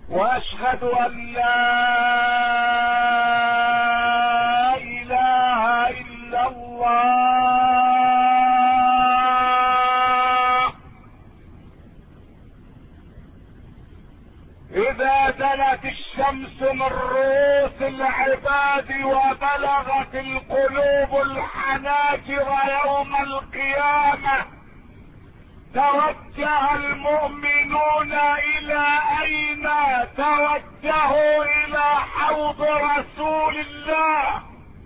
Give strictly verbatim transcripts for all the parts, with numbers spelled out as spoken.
واشهد ان لا اله الا الله. اذا دنت الشمس من رؤوس العباد وبلغت القلوب الحناجر يوم القيامة، توجه المؤمنون الى اين؟ توجهوا الى حوض رسول الله.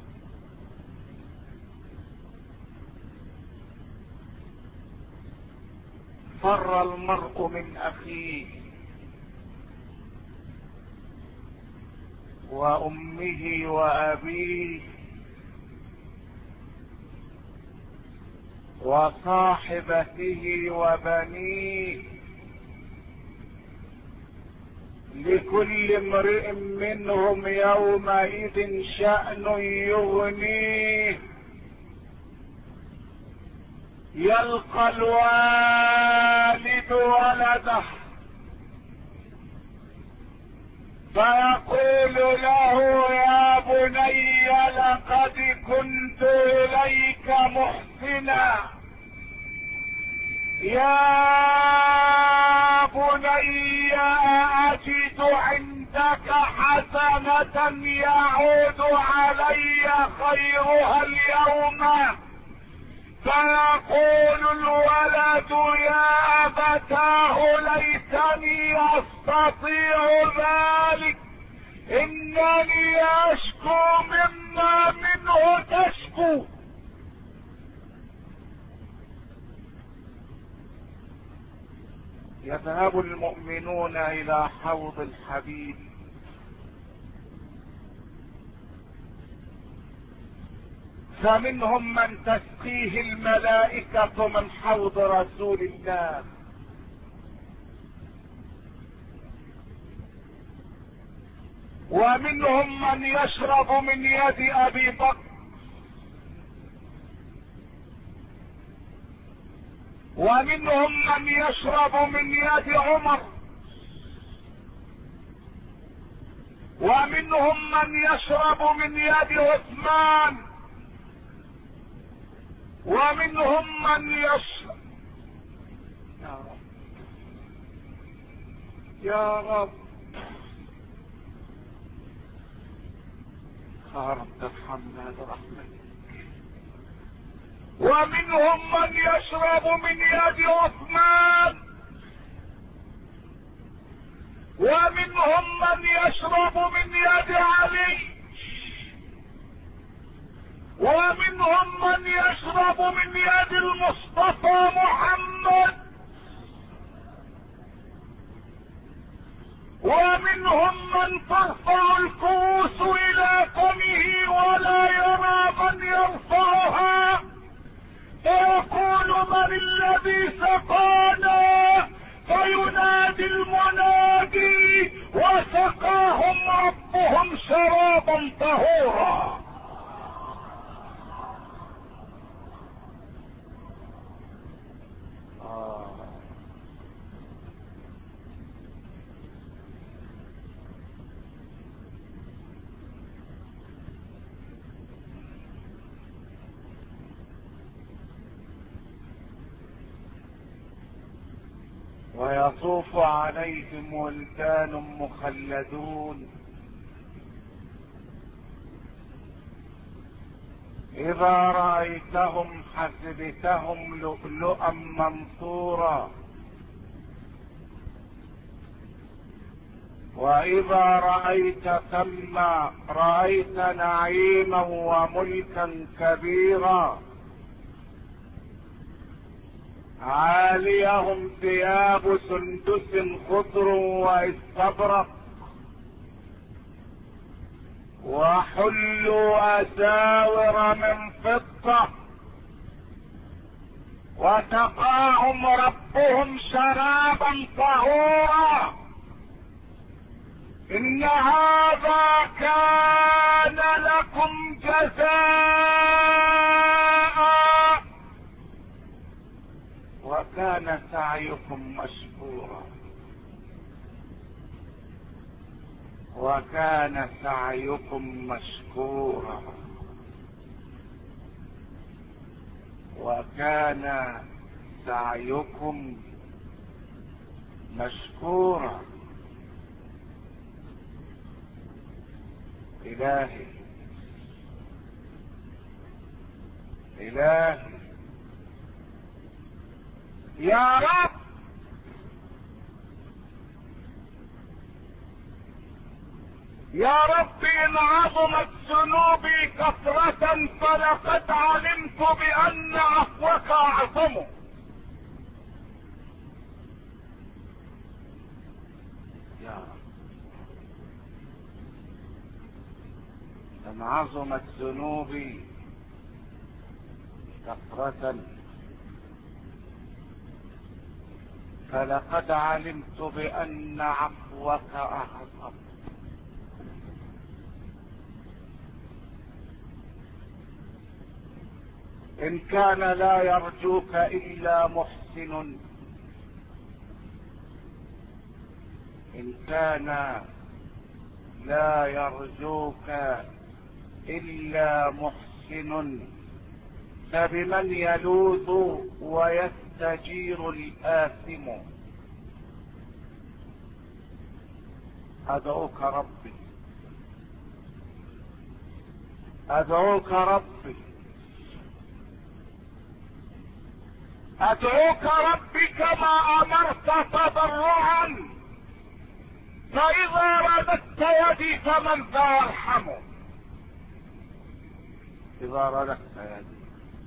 فر المرء من اخيه وامه وابيه وصاحبته وبنيه، لكل امرئ منهم يومئذ شأن يغنيه. يلقى الوالد ولده فيقول له يا بني لقد كنت اليك محسنا، يا بني اجد عندك حسنة يعود علي خيرها اليوم. فيقول الولد يا ابتاه ليتني استطيع ذلك، انني اشكو مما منه تشكو. يذهب المؤمنون الى حوض الحبيب، فمنهم من تسقيه الملائكة من حوض رسول الله، ومنهم من يشرب من يد ابي بكر، ومنهم من يشرب من يد عمر، ومنهم من يشرب من يد عثمان، ومنهم من يشرب. يا رب يا رب يا رب ارحمنا برحمتك. ومنهم من يشرب من يد عثمان، ومنهم من يشرب من يد علي، ومنهم من يشرب من يد المصطفى محمد، ومنهم من ترفع الكؤوس الى فمه ولا يرى من يرفعها، فيقول من الذي سقانا؟ فينادي المنادي وسقاهم ربهم شرابا طهورا. ويطوف عليهم ولدان مخلدون، اذا رأيتهم حسبتهم لؤلؤا منثورا، واذا رأيت ثم رأيت نعيما وملكا كبيرا. عاليهم ثياب سندس خضر واستبرق، وحلوا اساور من فضة، وسقاهم ربهم شرابا طهورا. ان هذا كان لكم جزاء وكان سعيكم مشكورا. وكان سعيكم مشكورا، وكان سعيكم مشكورا. إلهي إلهي يا رب، يا رب إن عظمت ذنوبي كثرة فلقد علمت بأن عفوك أعظم. يا رب إن عظمت ذنوبي كثرة فلقد علمت بأن عفوك أعظم. إن كان لا يرجوك إلا محسن، إن كان لا يرجوك إلا محسن، فبمن يلوذ ويستجير الآثم. أدعوك ربي، أدعوك ربي، أدعوك ربي كما أمرت تضرعا، فإذا رددت يدي فمن ذا يرحمه. إذا رددت يدي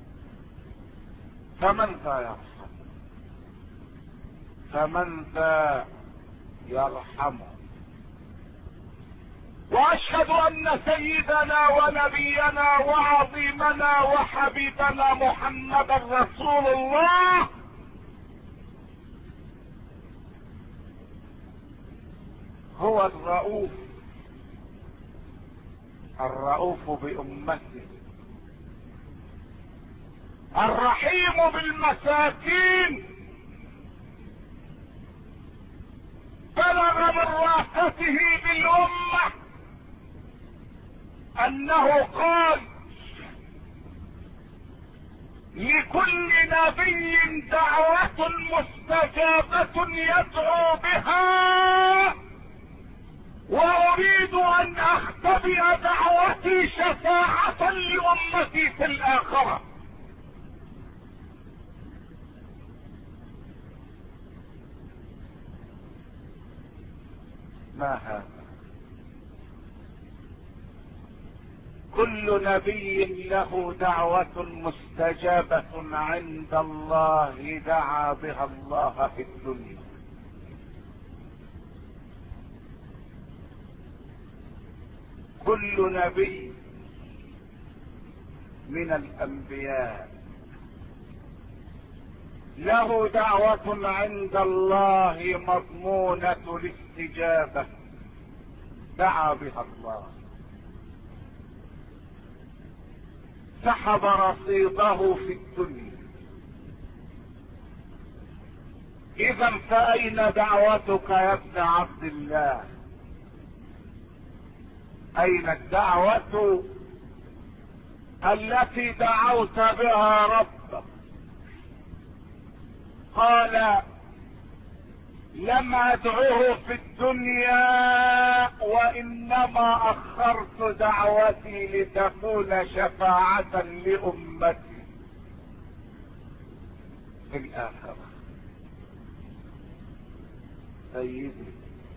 فمن ذا يرحمه، فمن ذا يرحمه. وأشهد أن سيدنا ونبينا وعظيمنا وحبيبنا محمد رسول الله هو الرؤوف، الرؤوف بأمته، الرحيم بالمساكين، بلغ من رافته بالأمة أنه قال: لكل نبي دعوة مستجابة يدعو بها، وأريد أن أختبئ دعوتي شفاعة لأمتي في الآخرة. ما هذا؟ كل نبي له دعوة مستجابة عند الله دعا بها الله في الدنيا. كل نبي من الأنبياء له دعوة عند الله مضمونة الاستجابة دعا بها الله، سحب رصيده في الدنيا. إذا فأين دعوتك يا ابن عبد الله؟ أين الدعوة التي دعوت بها ربك؟ قال: لم أدعوه في الدنيا وإنما أخرت دعوتي لتكون شفاعة لأمتي في الآخرة. سيدي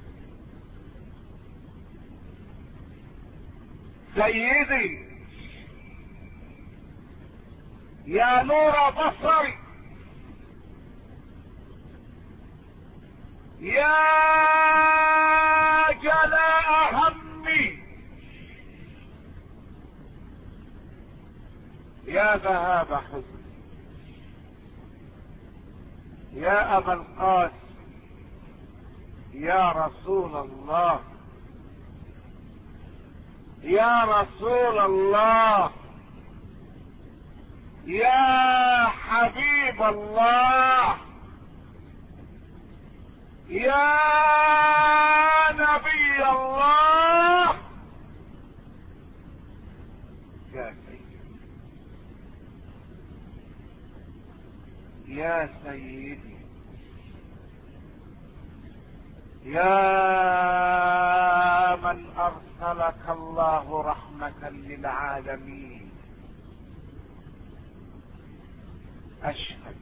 سيدي يا نور بصري، يا جلاء همي، يا ذهاب حزني، يا أبا القاسم، يا رسول الله، يا رسول الله، يا حبيب الله، يا نبي الله، يا سيدي يا من ارسلك الله رحمة للعالمين، اشهد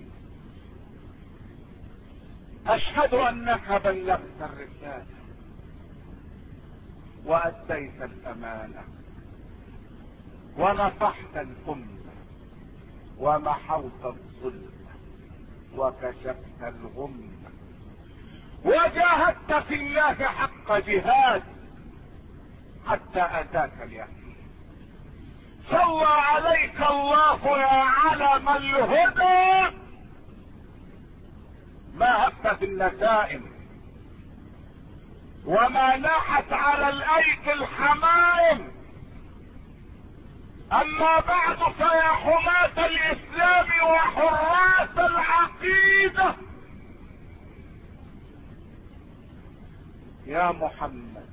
اشهد انك بلغت الرسالة واديت الامانة ونصحت الامة ومحوت الظلم وكشفت الغمة وجاهدت في الله حق جهاد حتى اتاك اليقين. صلى عليك الله يا علم الهدى، ما هبت النسائم وما ناحت على الايدي الحمائم. اما بعد فيا حماة الاسلام وحراس العقيدة، يا محمد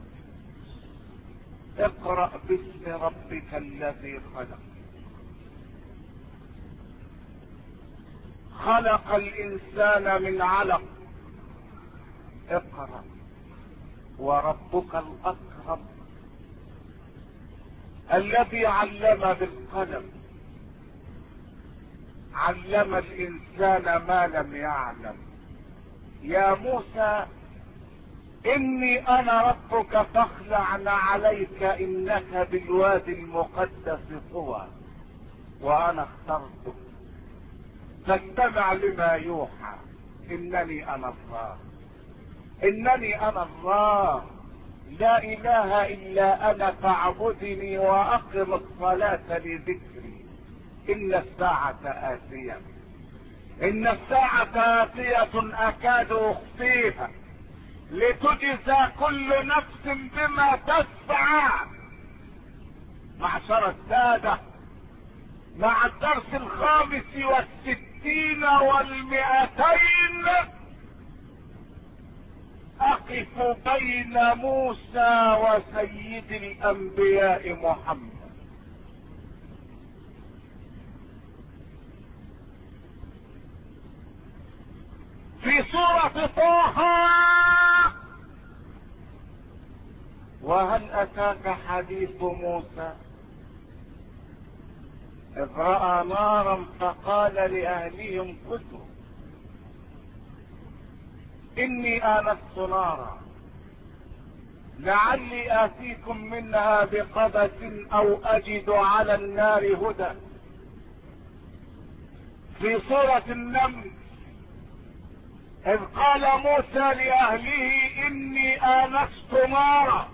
اقرأ باسم ربك الذي خلق. خلق الانسان من علق. اقرأ وربك الاكرم الذي علم بالقلم، علم الانسان ما لم يعلم. يا موسى اني انا ربك فاخلعن عليك انك بالوادي المقدس طوى وانا اخترتك فاستمع لما يوحى. انني انا الله، انني انا الله لا اله الا انا فاعبدني واقم الصلاة لذكري. ان الساعة اتية، ان الساعة اتية اكاد اخفيها لتجزى كل نفس بما تسعى. معشر السادة، مع الدرس الخامس والستين والمئتين اقف بين موسى وسيد الانبياء محمد. في سورة طه: وهل اتاك حديث موسى اذ رأى نارا فقال لأهلهم كثوا إني آنست نارا لعلي آتيكم منها بقبس أو أجد على النار هدى. في سورة النمل: إذ قال موسى لأهله إني آنست نارا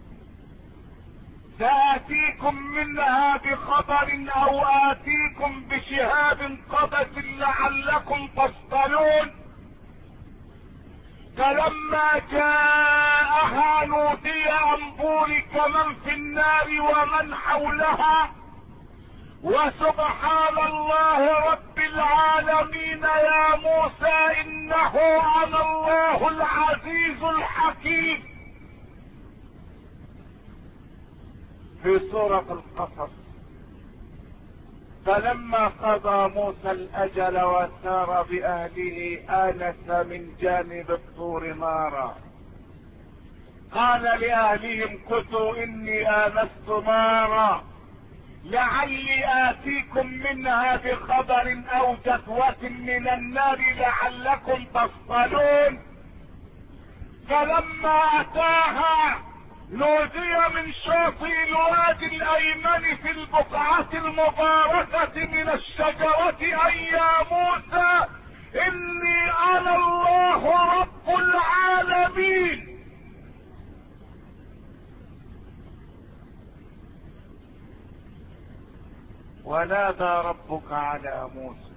سآتيكم منها بخبر أو آتيكم بشهاب قبس لعلكم تصطلون. فلما جاءها نودي أن بورك من في النار ومن حولها وسبحان الله رب العالمين يا موسى إنه أنا الله العزيز الحكيم. في سورة القصص: فلما قضى موسى الأجل وسار بأهله آنس من جانب الطور نارا قال لأهلهم كثوا إني آنست نارا لعلي آتيكم منها بخبر أو جذوة من النار لعلكم تصطلون. فلما أتاها نودي من شاطئ الوادي الايمن في البقعة المباركة من الشجرة ان يا موسى اني انا الله رب العالمين. ونادى ربك على موسى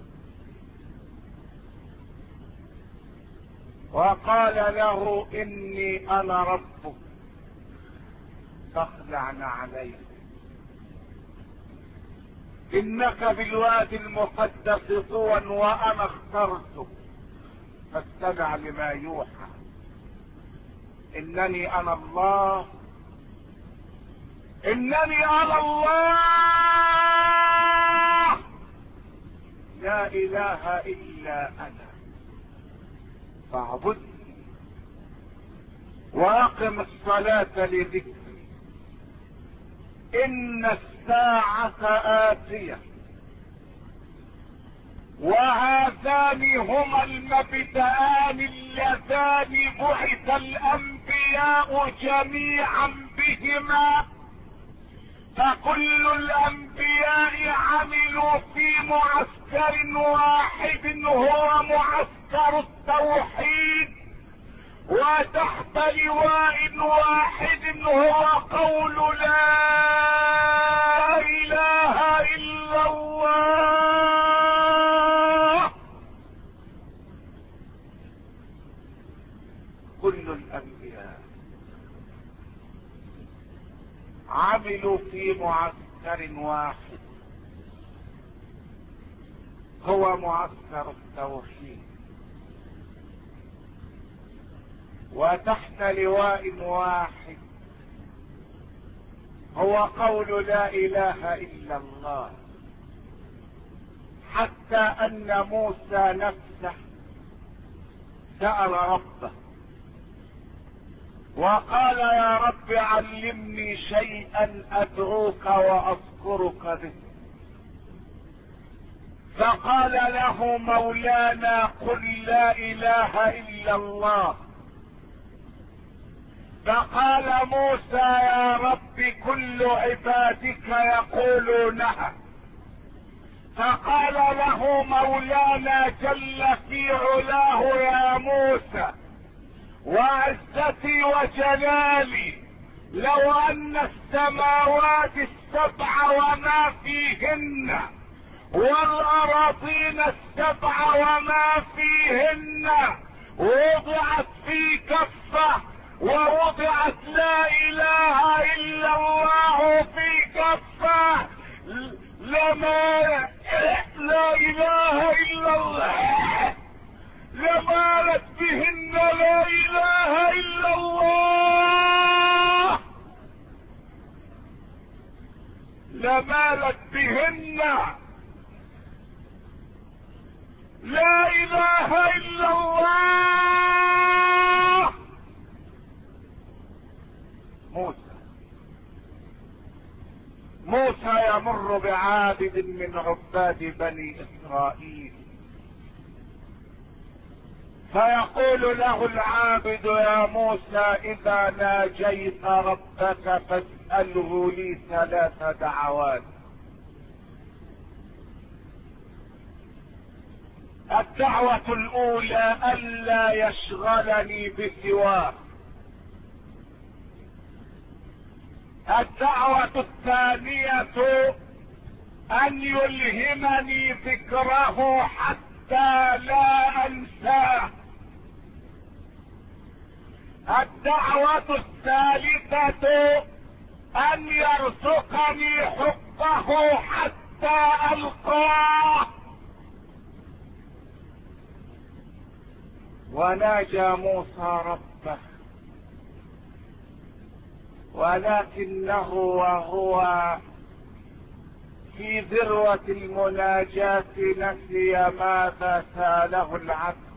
وقال له اني انا ربك فاخلعن عليك انك بالوادي المقدس طوى وانا اخترتك فاستمع لما يوحى. انني انا الله، انني انا الله لا اله الا انا فاعبدني واقم الصلاة لذكري ان الساعة آتية وهذان هما المبدأان اللذان بعث الانبياء جميعا بهما، فكل الانبياء عملوا في معسكر واحد هو معسكر التوحيد، وتحت لواء واحد هو قول لا اله الا الله. كل الانبياء عملوا في معسكر واحد هو معسكر التوحيد، وتحت لواء واحد هو قول لا اله الا الله، حتى ان موسى نفسه سأل ربه وقال يا رب علمني شيئا ادعوك واذكرك به، فقال له مولانا قل لا اله الا الله، فقال موسى يا رب كل عبادك يقولونها، فقال له مولانا جل في علاه يا موسى وعزتي وجلالي لو ان السماوات السبع وما فيهن والأراضين السبع وما فيهن وضعت في كفة ووضعت لا اله الا الله في كفة لما لا اله الا الله لمالت بهن لا اله الا الله، لمالت بهن لا اله الا الله. موسى موسى يمر بعابد من عباد بني اسرائيل، فيقول له العابد يا موسى اذا ناجيت ربك فاسأله لي ثلاث دعوات. الدعوة الاولى الا يشغلني بسواه، الدعوة الثانية ان يلهمني ذكره حتى لا انساه، الدعوة الثالثة ان يرزقني حبه حتى القاه. وناجى موسى ربه، ولكنه وهو في ذروة المناجاة نسي ماذا سأله العبد،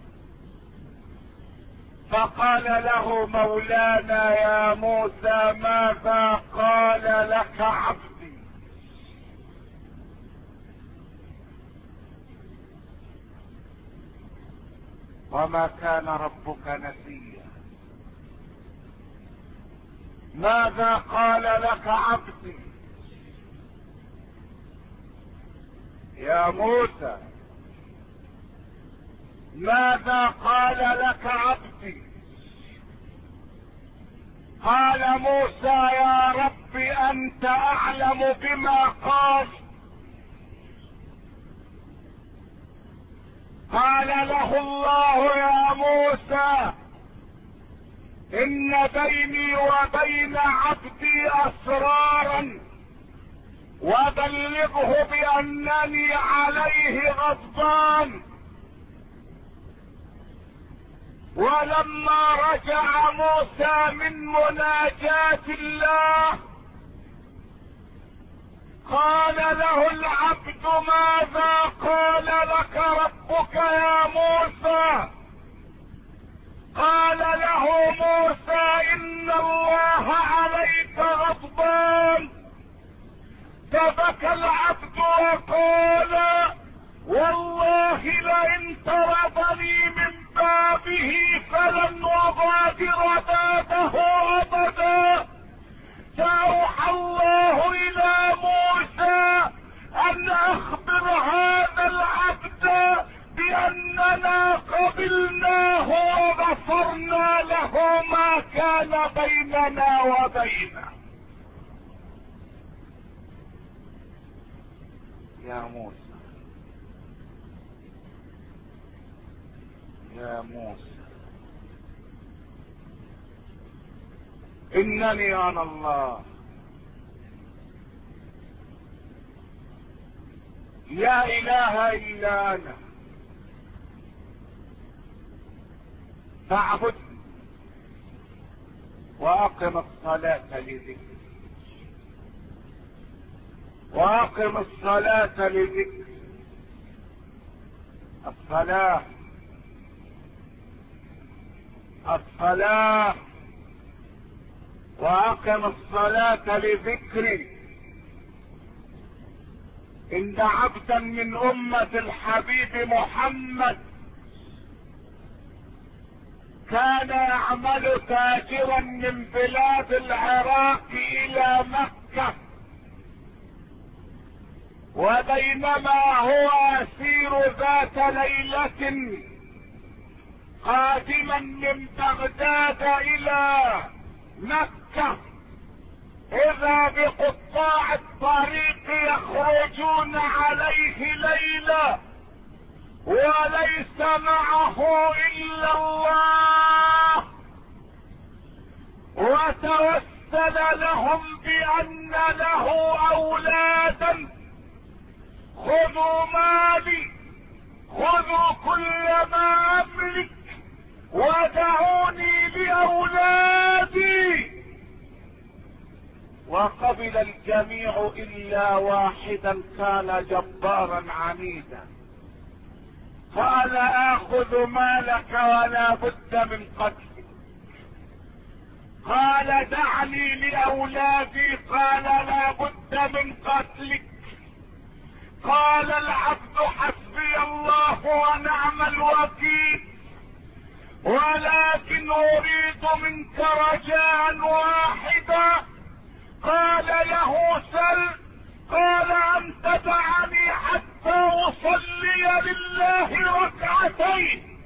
فقال له مولانا يا موسى ماذا قال لك عبدي؟ وما كان ربك نسيا. ماذا قال لك عبدي يا موسى؟ ماذا قال لك عبدي؟ قال موسى يا رب انت اعلم بما قال. قال له الله يا موسى ان بيني وبين عبدي اسرارا وبلغه بانني عليه غضبان. ولما رجع موسى من مناجاة الله قال له العبد ماذا قال لك ربك يا موسى؟ قال له موسى ان الله عليك غضبان. فبكى العبد وقال والله لئن طردني من بابه فلن أغادر بابه أبدا. فأوحى الله إلى موسى أن أخبر هذا العبد بأننا قبلناه وغفرنا له ما كان بيننا وبينه. يا موسى يا موسى إنني أنا الله، لا إله إلا أنا، فاعبدني وأقم الصلاة لذكري وأقم الصلاة لذكري. الصلاة الصلاة وأقم الصلاة لذكري. إن عبدا من أمة الحبيب محمد كان يعمل تاجرا من بلاد العراق إلى مكة، وبينما هو يسير ذات ليلة قادما من بغداد إلى مكة، إذا بقطاع الطريق يخرجون عليه ليلا وليس معه إلا الله، وتوسل لهم بأن له أولادا. خذوا مالي، خذوا كل ما أملك، ودعوني لأولادي. وقبل الجميع إلا واحدا كان جبارا عنيدا، قال آخذ مالك ولا بد من قتلك. قال دعني لأولادي، قال لا بد من قتلك. قال العبد حسبي الله ونعم الوكيل، ولكن اريد منك رجاء واحدا. قال له سل. قال ان تدعني حتى اصلي لله ركعتين.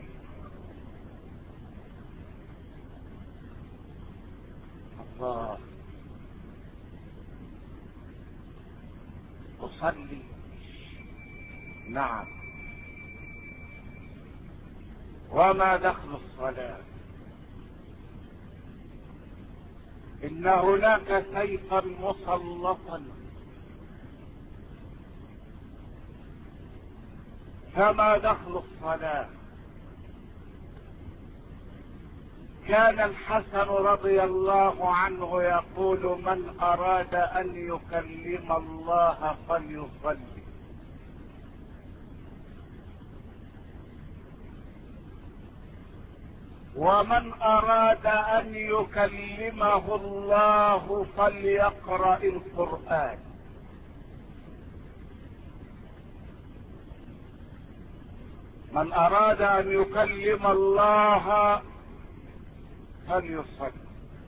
الله، اصلي؟ نعم، وما دخل الصلاة؟ إن هناك سيفا مسلطا، فما دخل الصلاة؟ كان الحسن رضي الله عنه يقول من أراد أن يكلم الله فليصلي. ومن أراد أن يكلمه الله فليقرأ القرآن. من أراد أن يكلم الله فليصلي،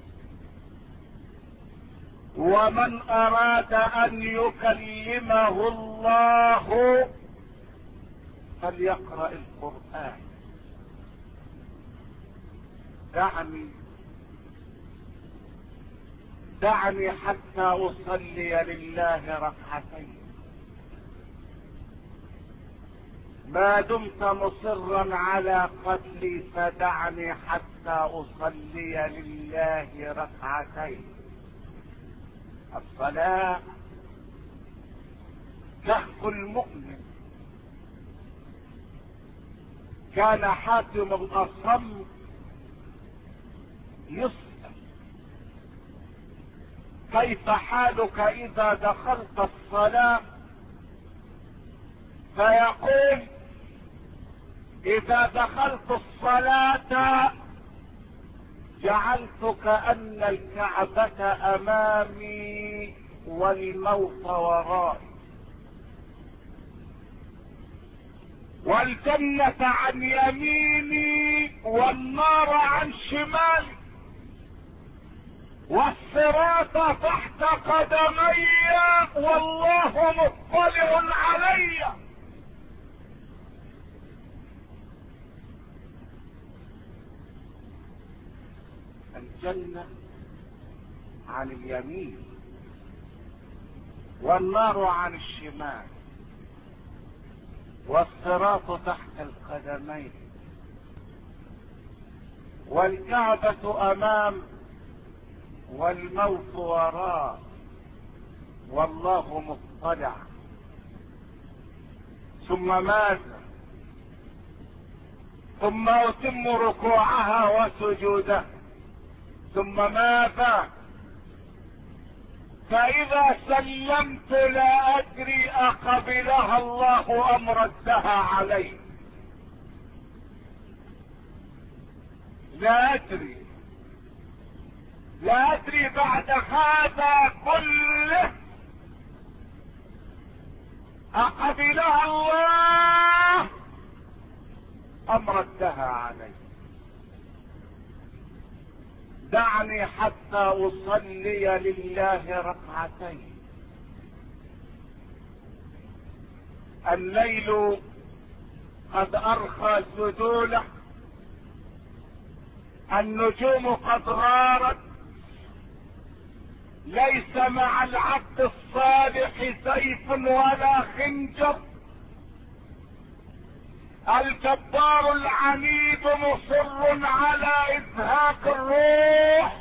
ومن أراد أن يكلمه الله فليقرأ القرآن. دعني دعني حتى أصلي لله ركعتين. ما دمت مصرا على قتلي فدعني حتى أصلي لله ركعتين. الصلاة كهف المؤمن. كان حاتم الأصم يسأل كيف حالك اذا دخلت الصلاة؟ فيقول اذا دخلت الصلاة جعلت كأن الكعبة امامي والموت ورائي، والجنة عن يميني والنار عن شمالي، والصراط تحت قدمي والله مطلع علي. الجنة عن اليمين والنار عن الشمال والصراط تحت القدمين والكعبة امام والموت وراء والله مطلع. ثم ماذا؟ ثم اتم ركوعها وسجودها. ثم ماذا؟ فاذا سلمت لا ادري اقبلها الله ام ردها علي، لا ادري لا ادري بعد هذا كله اقبلها الله ام ردها علي. دعني حتى اصلي لله ركعتين. الليل قد ارخى سدوله، النجوم قد غارت، ليس مع العبد الصالح سيف ولا خنجر. الجبار العنيد مصر على ازهاق الروح،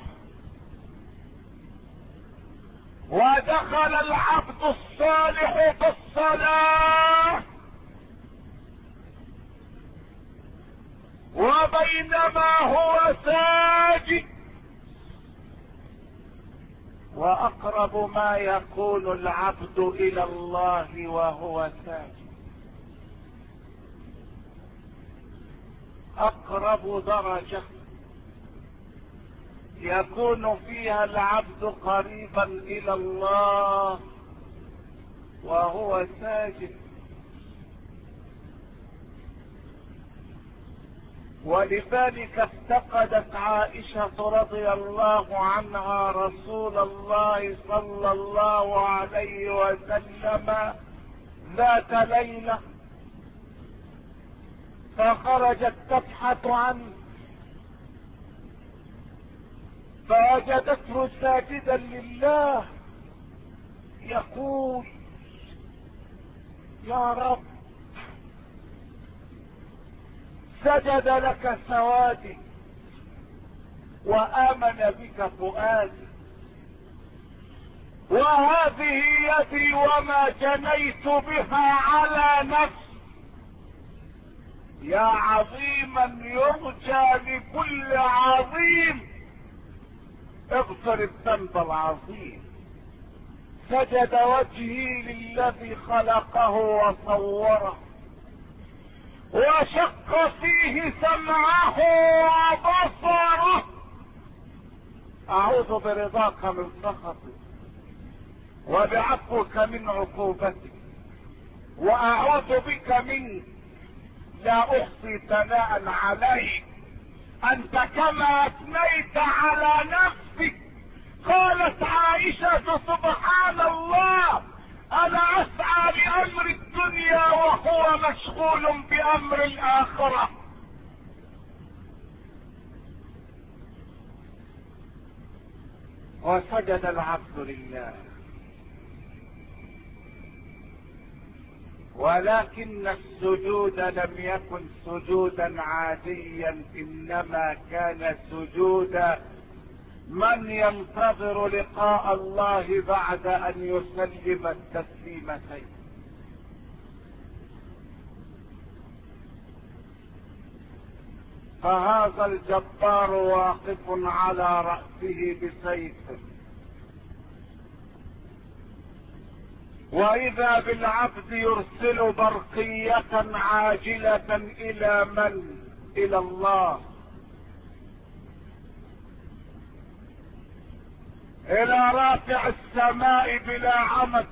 ودخل العبد الصالح بالصلاة وبينما هو ساجد، واقرب ما يكون العبد الى الله وهو ساجد، اقرب درجة يكون فيها العبد قريبا الى الله وهو ساجد. ولذلك افتقدت عائشة رضي الله عنها رسول الله صلى الله عليه وسلم ذات ليلة، فخرجت تبحث عنه فوجدته ساجدا لله يقول: يا رب، سجد لك سوادي وآمن بك فؤادي، وهذه يدي وما جنيت بها على نفسي، يا عظيما يرجى لكل عظيم اغفر الذنب العظيم. سجد وجهي للذي خلقه وصوره، وشق فيه سمعه وبصره. اعوذ برضاك من سخطك وبعفوك من عقوبتك، واعوذ بك منك لا احصي ثناء عليك، انت كما اثنيت على نفسك. قالت عائشة: سبحان الله، انا اسعى لامر الدنيا وهو مشغول بامر الاخرة. وسجد العبد لله، ولكن السجود لم يكن سجودا عاديا، انما كان سجود من ينتظر لقاء الله بعد ان يسلم التسليمتين. فهذا الجبار واقف على رأسه بسيفه، واذا بالعبد يرسل برقية عاجلة الى من؟ الى الله، الى رافع السماء بلا عمد.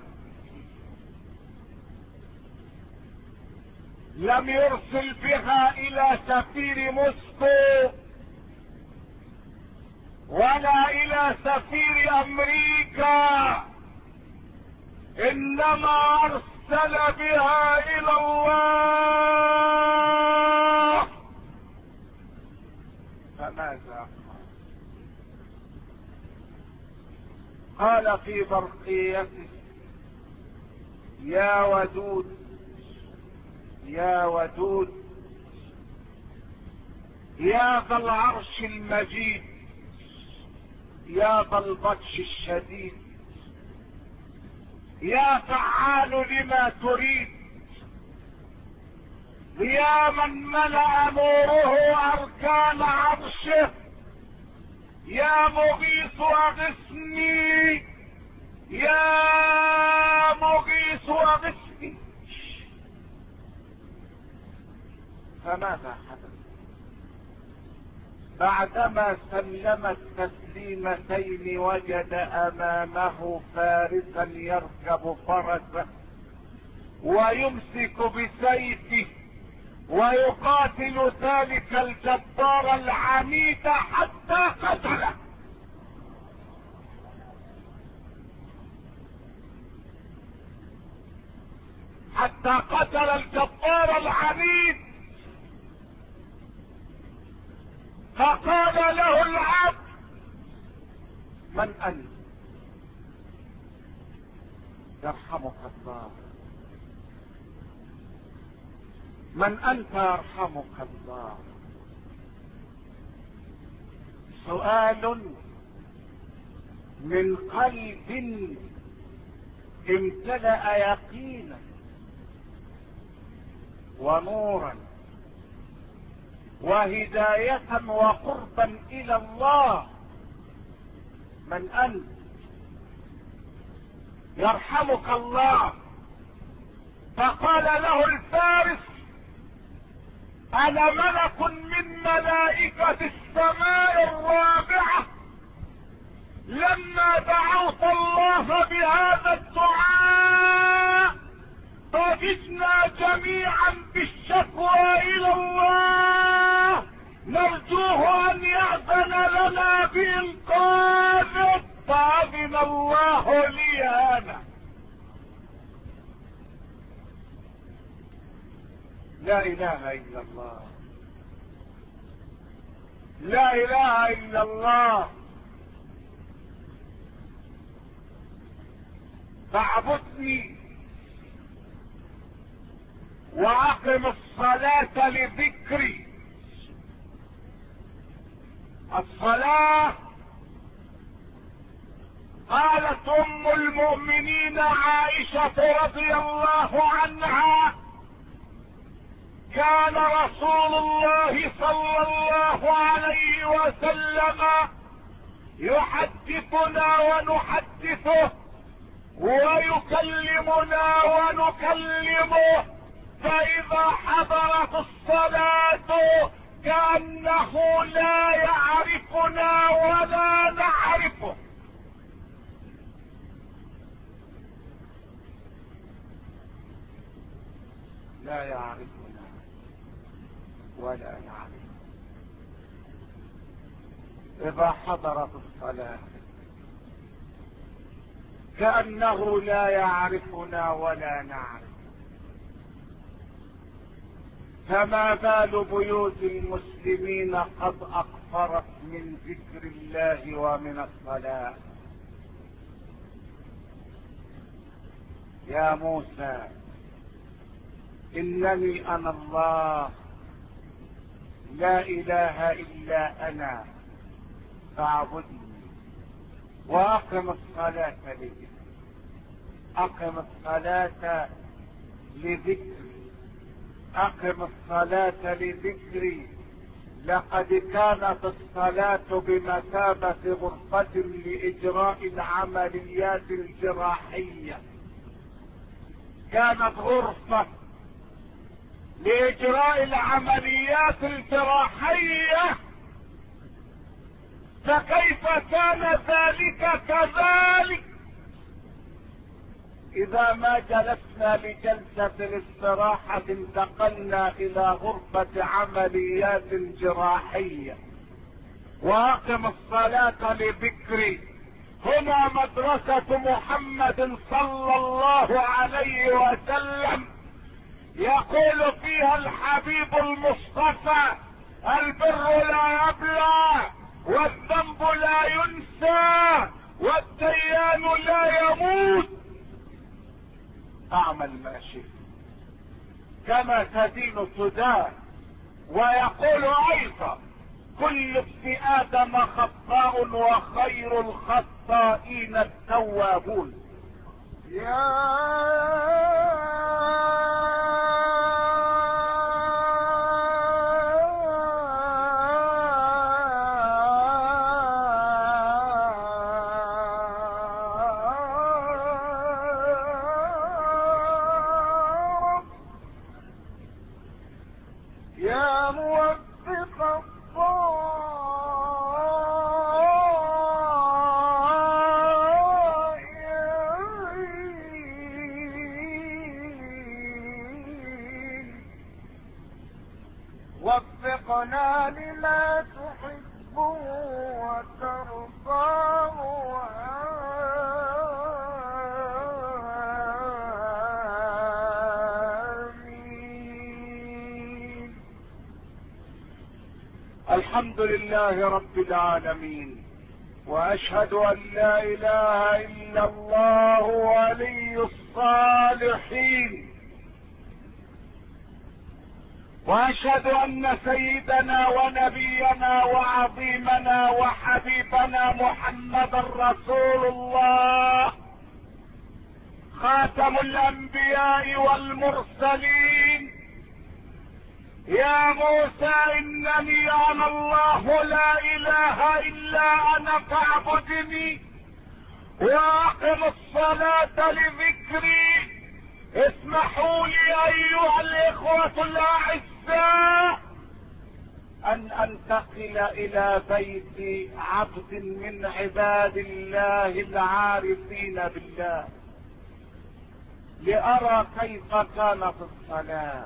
لم يرسل بها الى سفير موسكو ولا الى سفير امريكا، انما ارسل بها الى الله. فماذا قال؟ قال في برقيته: يا ودود يا ودود يا ذا العرش المجيد، يا ذا البطش الشديد، يا فعال لما تريد، يا من ملأ نوره اركان عرشه، يا مغيث اغثني، يا مغيث اغثني. فماذا حدث بعدما سلم التسليمتين؟ وجد امامه فارسا يركب فرسه ويمسك بسيفه ويقاتل ذلك الجبار العنيد حتى قتله. حتى قتل الجبار العنيد. فقال له العبد: من انت؟ يرحمك الله. من انت؟ يرحمك الله. سؤال من قلب امتلأ يقينا ونورا وهداية وقربا الى الله. من انت؟ يرحمك الله. فقال له الفارس: انا ملك من ملائكة السماء الرابعة، لما دعوت الله بهذا الدعاء ضجنا جميعا بالشكوى الى الله، نرجوه ان يأذن لنا بإنقاذه. فأذن الله لي انا. لا اله الا الله، لا اله الا الله. فاعبدني واقم الصلاة لذكري. الصلاة، قالت ام المؤمنين عائشة رضي الله عنها: كان رسول الله صلى الله عليه وسلم يحدثنا ونحدثه ويكلمنا ونكلمه، فإذا حضرت الصلاة كأنه لا يعرفنا ولا نعرفه. لا يعرفنا ولا نعرفه. إذا حضرت الصلاة كأنه لا يعرفنا ولا نعرف. فما بال بيوت المسلمين قد أقفرت من ذكر الله ومن الصلاة. يا موسى إنني أنا الله لا إله إلا أنا فاعبدني وأقم الصلاة لذكري. أقم الصلاة لذكري، أقم الصلاة لذكري. لقد كانت الصلاة بمثابة غرفة لإجراء العمليات الجراحية. كانت غرفة لاجراء العمليات الجراحية، فكيف كان ذلك كذلك اذا ما جلسنا لجلسة الاستراحة انتقلنا الى غرفة عمليات جراحية؟ واقم الصلاة لذكري. هنا مدرسة محمد صلى الله عليه وسلم يقول فيها الحبيب المصطفى: البر لا يبلى، والذنب لا ينسى، والديان لا يموت. اعمل ما شئت كما تدين تدان. ويقول ايضا: كل ابن ادم خطاء وخير الخطائين التوابون. يا يا موفق وفقنا لما تحب وترضاه، آمين. الحمد لله رب العالمين، واشهد ان لا اله الا الله ولي الصالحين، واشهد ان سيدنا ونبينا وعظيمنا وحبيبنا محمدا رسول الله، خاتم الانبياء والمرسلين. يا موسى انني انا الله لا اله الا انا فاعبدني، واقم الصلاة لذكري. اسمحوا لي ايها الاخوة الاعزاء ان انتقل الى بيت عبد من عباد الله العارفين بالله لارى كيف كانت الصلاة.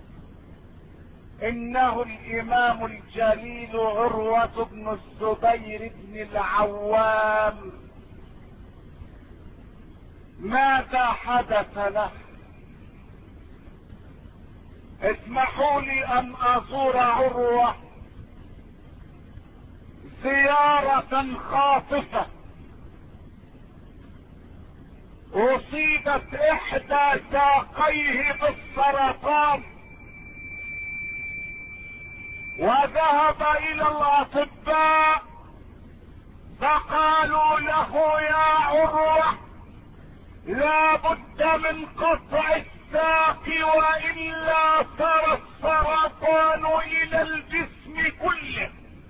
انه الامام الجليل عروة بن الزبير بن العوام. ماذا حدث له؟ اسمحوا لي ان ازور عروة زيارة خاطفة. اصيبت احدى ساقيه بالسرطان، وذهب الى الاطباء فقالوا له: يا عروة لا بد من قطع الساق والا صار السرطان الى الجسم كله.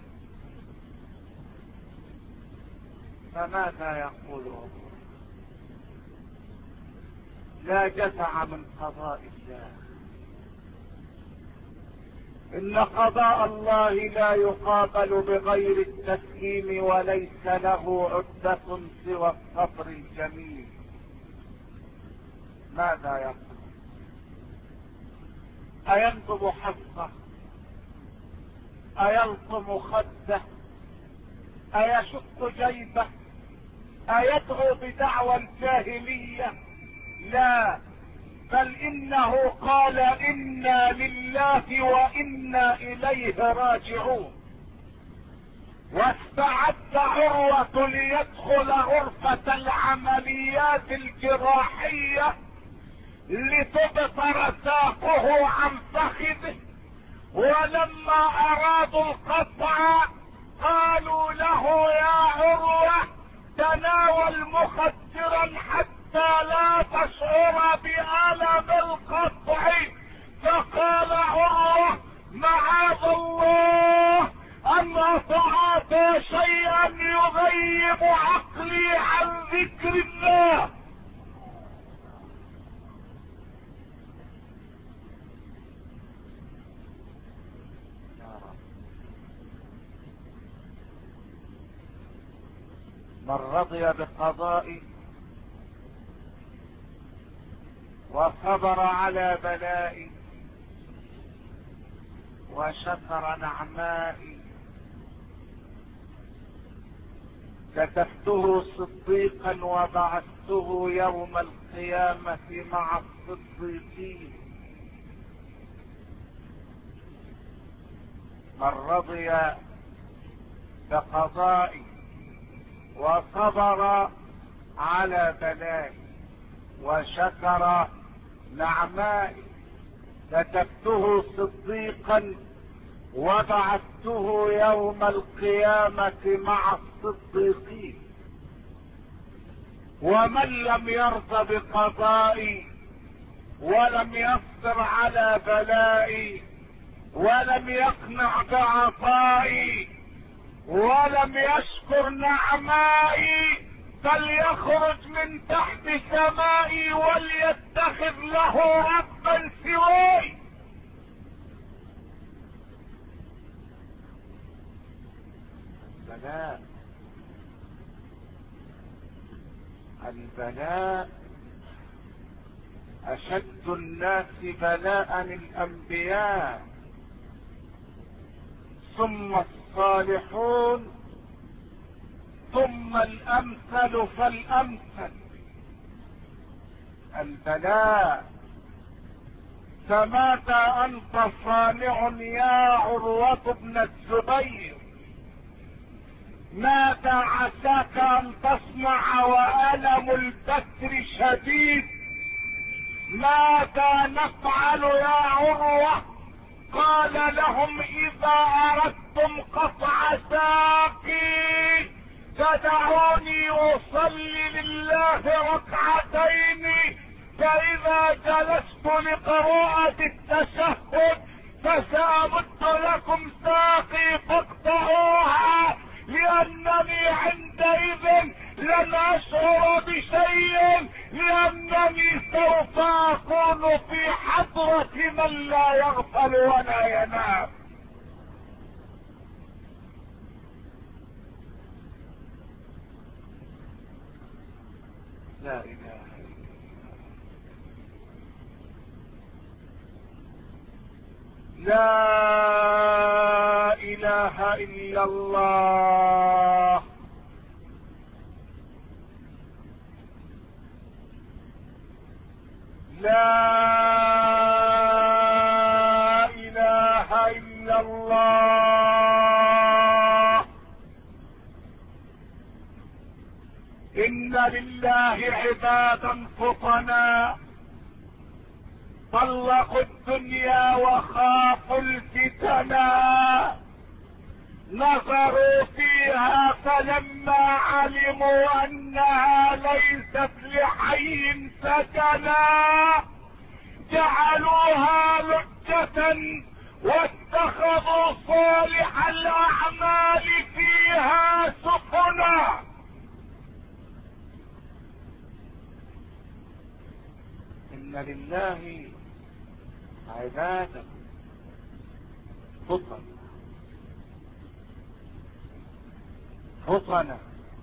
فماذا يقول؟ لا جزع من قضاء الله. ان قضاء الله لا يقابل بغير التسليم، وليس له عدة سوى الصبر الجميل. ماذا يقول؟ اينضب حفظه؟ ايلطم خده؟ ايشق جيبه؟ ايدعو بدعوى الجاهلية؟ لا، بل انه قال: انا لله وانا اليه راجعون. واستعد عروة ليدخل غرفة العمليات الجراحية لتبتر ساقه عن فخذه. ولما ارادوا القطع قالوا له: يا عروة تناول مخدرا حتى لا تشعر بألم القطع. فقال عروة: معاذ الله ان اتعاطى شيئا يغيب عقلي عن ذكر الله. رضي بقضائي وصبر على بلائي وشكر نعمائي كتبته صديقا وبعثته يوم القيامة مع الصديقين. من رضي بقضائي وصبر على بلائي وشكر نعمائي كتبته صديقا وبعثته يوم القيامة مع الصديقين. ومن لم يرضى بقضائي ولم يصبر على بلائي ولم يقنع بعطائي ولم يشكر نعمائي فليخرج من تحت سمائي وليتخذ له ربا سواي. البلاء البلاء أشد الناس بلاء الأنبياء ثم الصالحون ثم الأمثل فالأمثل. البلاء فماذا أنت صانع يا عروة بن الزبير؟ ماذا عساك أن تصنع وألم البتر شديد؟ ماذا نفعل يا عروة؟ قال لهم إذا أردتم قطع ساقي فدعوني أصلي لله ركعتين، فإذا جلست لقراءة التشهد فسأمد لكم ساقي فاقطعوها، لأنني عندئذ لن أشعر بشيء، لأنني سوف أكون في حضرة من لا يغفل ولا ينام. لا إله لا إله إلا الله. لا إله إلا الله. إن لله عبادا فطنا طلقوا الدنيا وخافوا الفتنا، نظروا فيها فلما علموا انها ليست لحي سكنا جعلوها لجة واتخذوا صالح الاعمال فيها سفنا. ان لله عبادا فطنا فطنا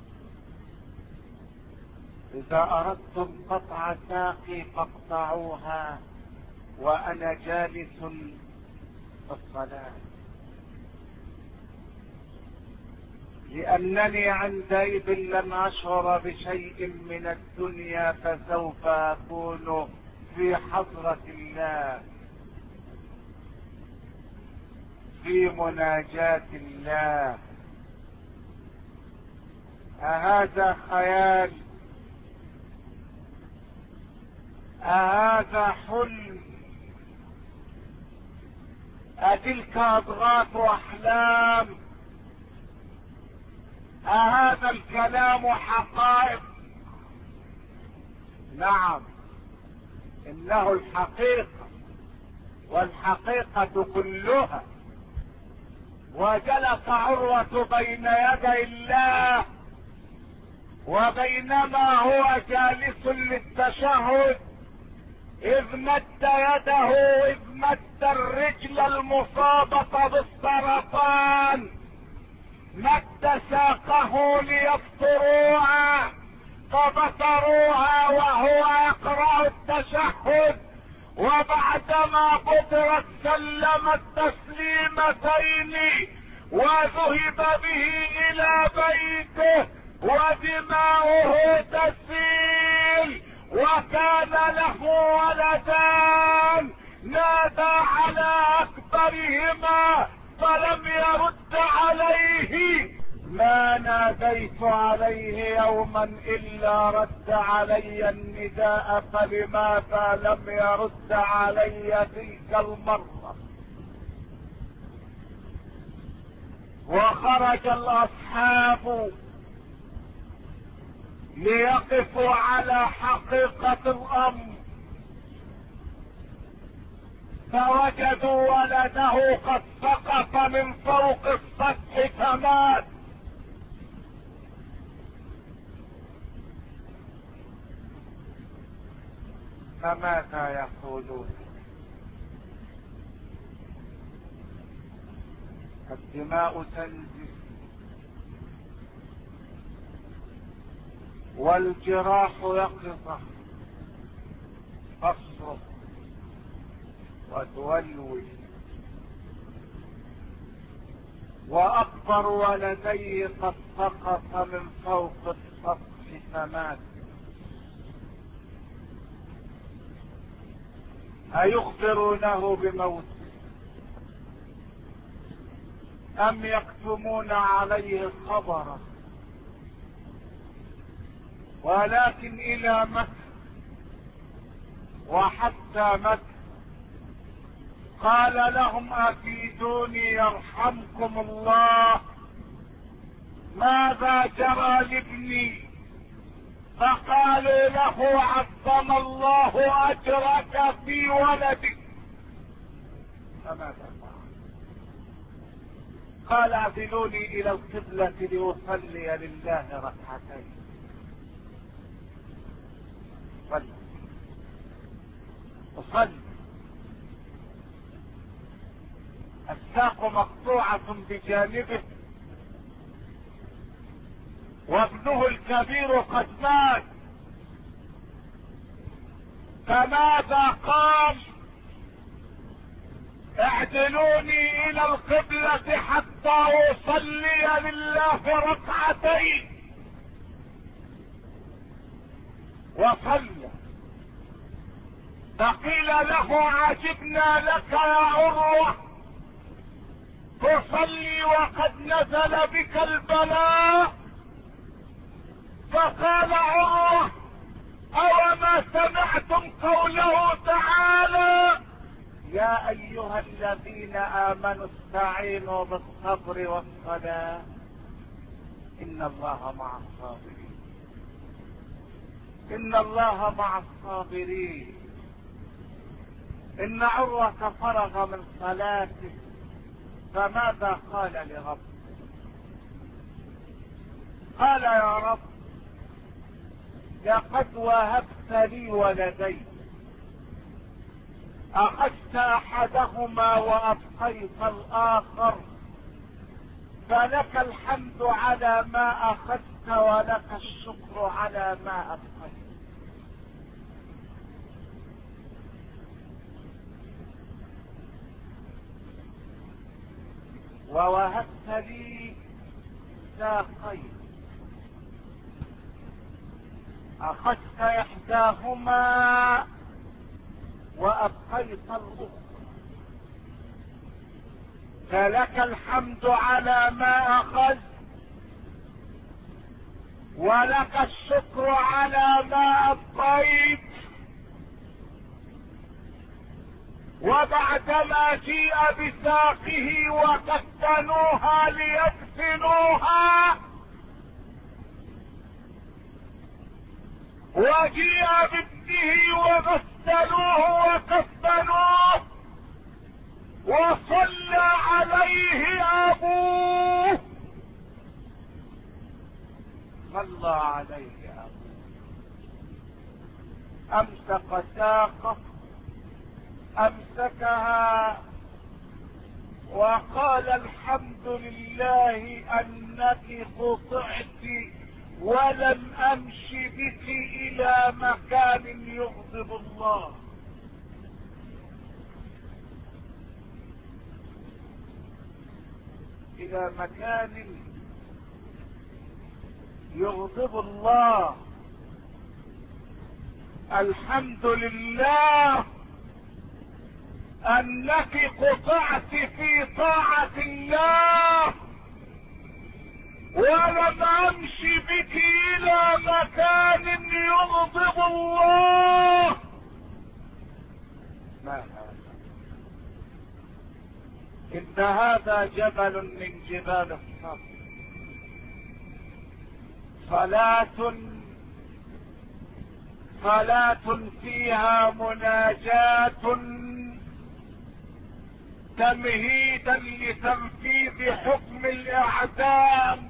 إذا أردتم قطع ساقي فاقطعوها وأنا جالس في الصلاة، لأنني عندئذ لن أشعر بشيء من الدنيا فسوف أكون في حضرة الله في مناجاة الله. أهذا خيال؟ أهذا حلم؟ أتلك أضغاث أحلام؟ أهذا الكلام حقائق؟ نعم إنه الحقيقة، والحقيقة كلها. وجلس عروة بين يدي الله، وبينما هو جالس للتشهد إذ مد يده إذ مد الرجل المصابة بالسرطان مد ساقه ليبصروها فبصروها وهو يقرأ التشهد، وبعدما بطرت سلم التسليمتين وذهب به الى بيته ودماؤه تسيل، وكان له ولدان نادى على اكبرهما فلم يرد عليه. ما ناديت عليه يوما الا رد علي النداء، فلماذا لم يرد علي تلك المرة؟ وخرج الاصحاب ليقفوا على حقيقة الامر، فوجدوا ولده قد سقط من فوق السطح فمات. فماذا يقولون؟ الدماء تنزف والجراح يقظة تصرخ وتولول، واكبر ولديه قد سقط من فوق السطح فمات. أيخبرونه بموته أم يكتمون عليه خبره؟ ولكن إلى متى وحتى متى؟ قال لهم أفيدوني يرحمكم الله، ماذا جرى لابني؟ فقالوا له عظم الله اجرك في ولدك. فماذا قال؟ اعدلوني الى القبلة لاصلي لله ركعتين. صل اصلي. الساق مقطوعة بجانبه وابنه الكبير قد مات، فماذا قال؟ اعدلوني الى القبلة حتى اصلي لله ركعتين. وصلى. فقيل له عجبنا لك يا عروة تصلي وقد نزل بك البلاء. فقال عروة اوما سمعتم قوله تعالى يا ايها الذين امنوا استعينوا بالصبر والصلاة ان الله مع الصابرين. ان الله مع الصابرين. ان عروة فرغ من صلاته فماذا قال لربه؟ قال يا رب لقد وهبت لي ولدين، اخذت احدهما وابقيت الاخر، فلك الحمد على ما اخذت ولك الشكر على ما ابقيت. ووهبت لي ساقين، اخذت احداهما وابقيت الاخرى، فلك الحمد على ما اخذت ولك الشكر على ما ابقيت. وبعدما جيء بساقه وكفنوها ليدفنوها وجيء بابنه وغسلوه وكفنوه وصلى عليه ابوه، صلى عليه ابوه، امسك ساقه امسكها وقال الحمد لله انك قطعت ولم امش بك الى مكان يغضب الله. الى مكان يغضب الله. الحمد لله انك قطعت في طاعة الله ولم امشي بك الى مكان يغضب الله. ما هذا؟ ان هذا جبل من جبال الصبر. صلاة صلاة فيها مناجاة تمهيدا لتنفيذ حكم الاعدام.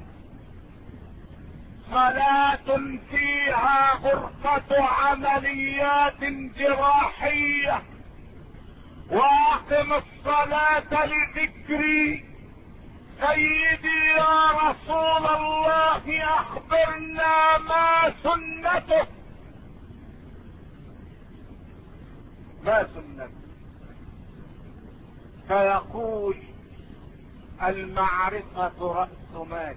صلاة فيها غرفة عمليات جراحية. واقم الصلاة لذكري سيدي يا رسول الله اخبرنا ما سنته. ما سنته؟ فيقول المعرفة رأس مال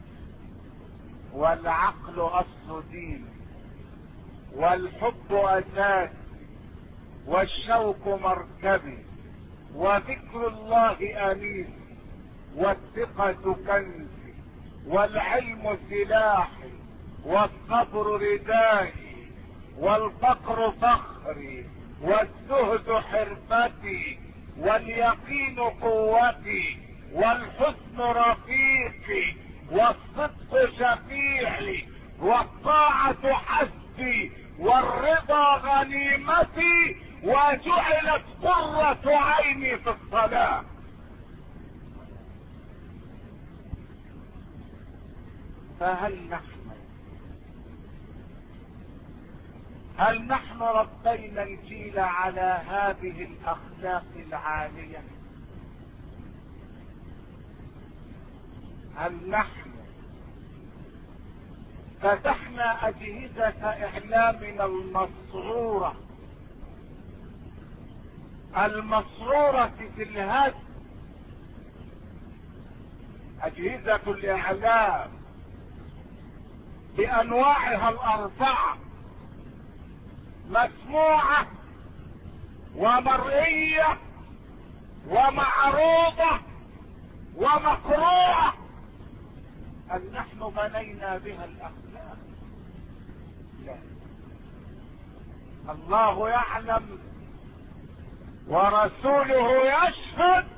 والعقل أصل دين والحب أساس والشوق مركبي وذكر الله أنيس والثقة كنزي والعلم سلاحي والصبر ردائي والفقر فخري والزهد حرفتي واليقين قوتي والحسن رفيقي والصدق شفيعي والطاعة حسبي والرضا غنيمتي وجعلت قرة عيني في الصلاة. فهل نحن هل نحن ربينا الجيل على هذه الاخلاق العالية؟ هل نحن فتحنا اجهزة اعلامنا المسرورة المسرورة في الهدف؟ اجهزة الاعلام بانواعها الاربعة مسموعة ومرئية ومعروضة ومقروءة. هل نحن بنينا بها الاخلاق؟ لا. الله يعلم ورسوله يشهد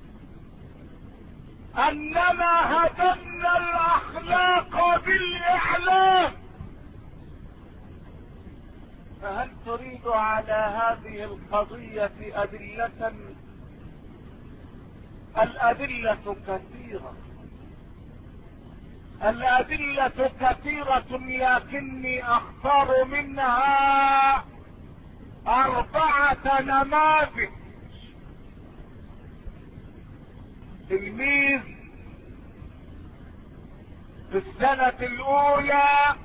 اننا هدمنا الاخلاق بالاعلام. فهل تريد على هذه القضية أدلة؟ الأدلة كثيرة الأدلة كثيرة لكني أختار منها أربعة نماذج. تلميذ في السنة الأولى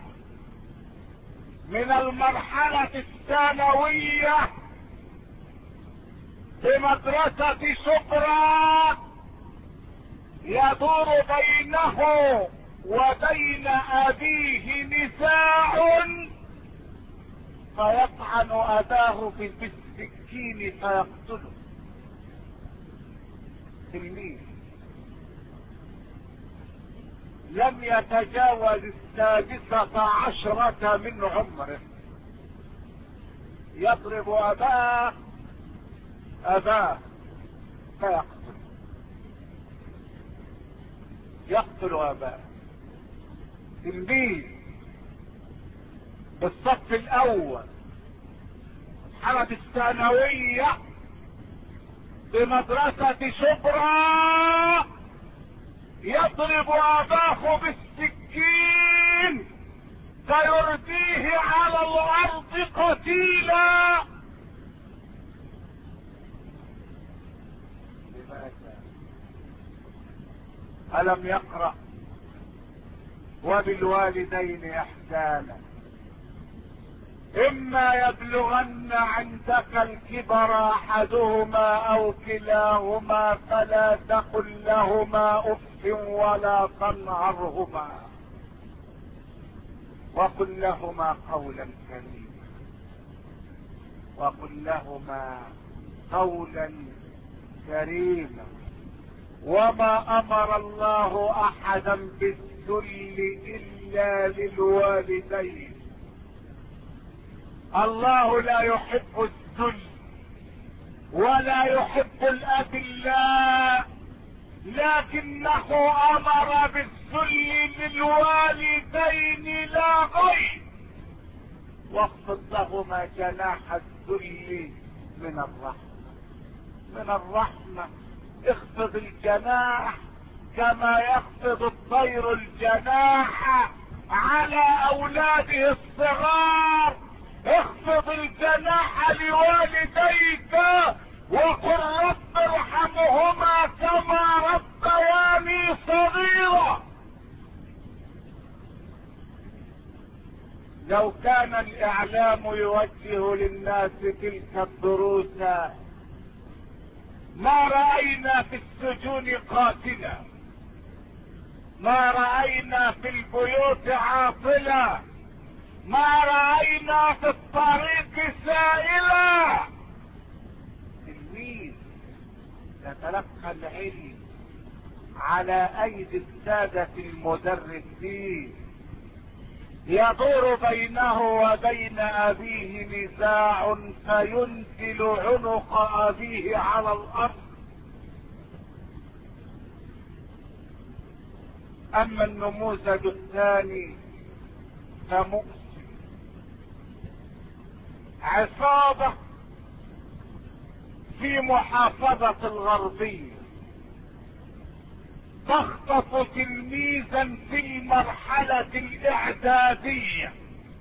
من المرحلة الثانوية بمدرسة شبرا يدور بينه وبين أبيه نزاع فيطعن أباه بالسكين فيقتله. تلميذ لم يتجاوز السادسة عشرة من عمره يضرب أباه أباه فيقتل يقتل أباه. تلميذ بالصف الأول مرحلة الثانوية بمدرسة شبرا يضرب أباه بالسكين فيرديه على الأرض قتيلا. لماذا؟ ألم يقرأ وبالوالدين إحسانا إما يبلغن عندك الكبر أحدهما أو كلاهما فلا تقل لهما أف ولا تنهرهما وقل لهما قولا كريما وقل لهما قولا كريما. وما أمر الله أحدا بالذل إلا للوالدين. الله لا يحب الذل ولا يحب الأذلاء، لكنه أمر بالذل للوالدين لا غير. واخفض لهما جناح الذل من الرحمة. من الرحمة اخفض الجناح كما يخفض الطير الجناح على أولاده الصغار. اخفض الجناح لوالديك وقل رب ارحمهما كما ربياني صغيرا. لو كان الإعلام يوجه للناس تلك الدروس ما رأينا في السجون قاتلا، ما رأينا في البيوت عاطلا، ما رأينا في الطريق سائلا. تلميذ يتلقى العلم على ايدي السادة المدرسين يدور بينه وبين ابيه نزاع فينزل عنق ابيه على الارض. اما النموذج الثاني فمؤسف. عصابة في محافظة الغربية تخطف تلميذا في المرحلة الاعدادية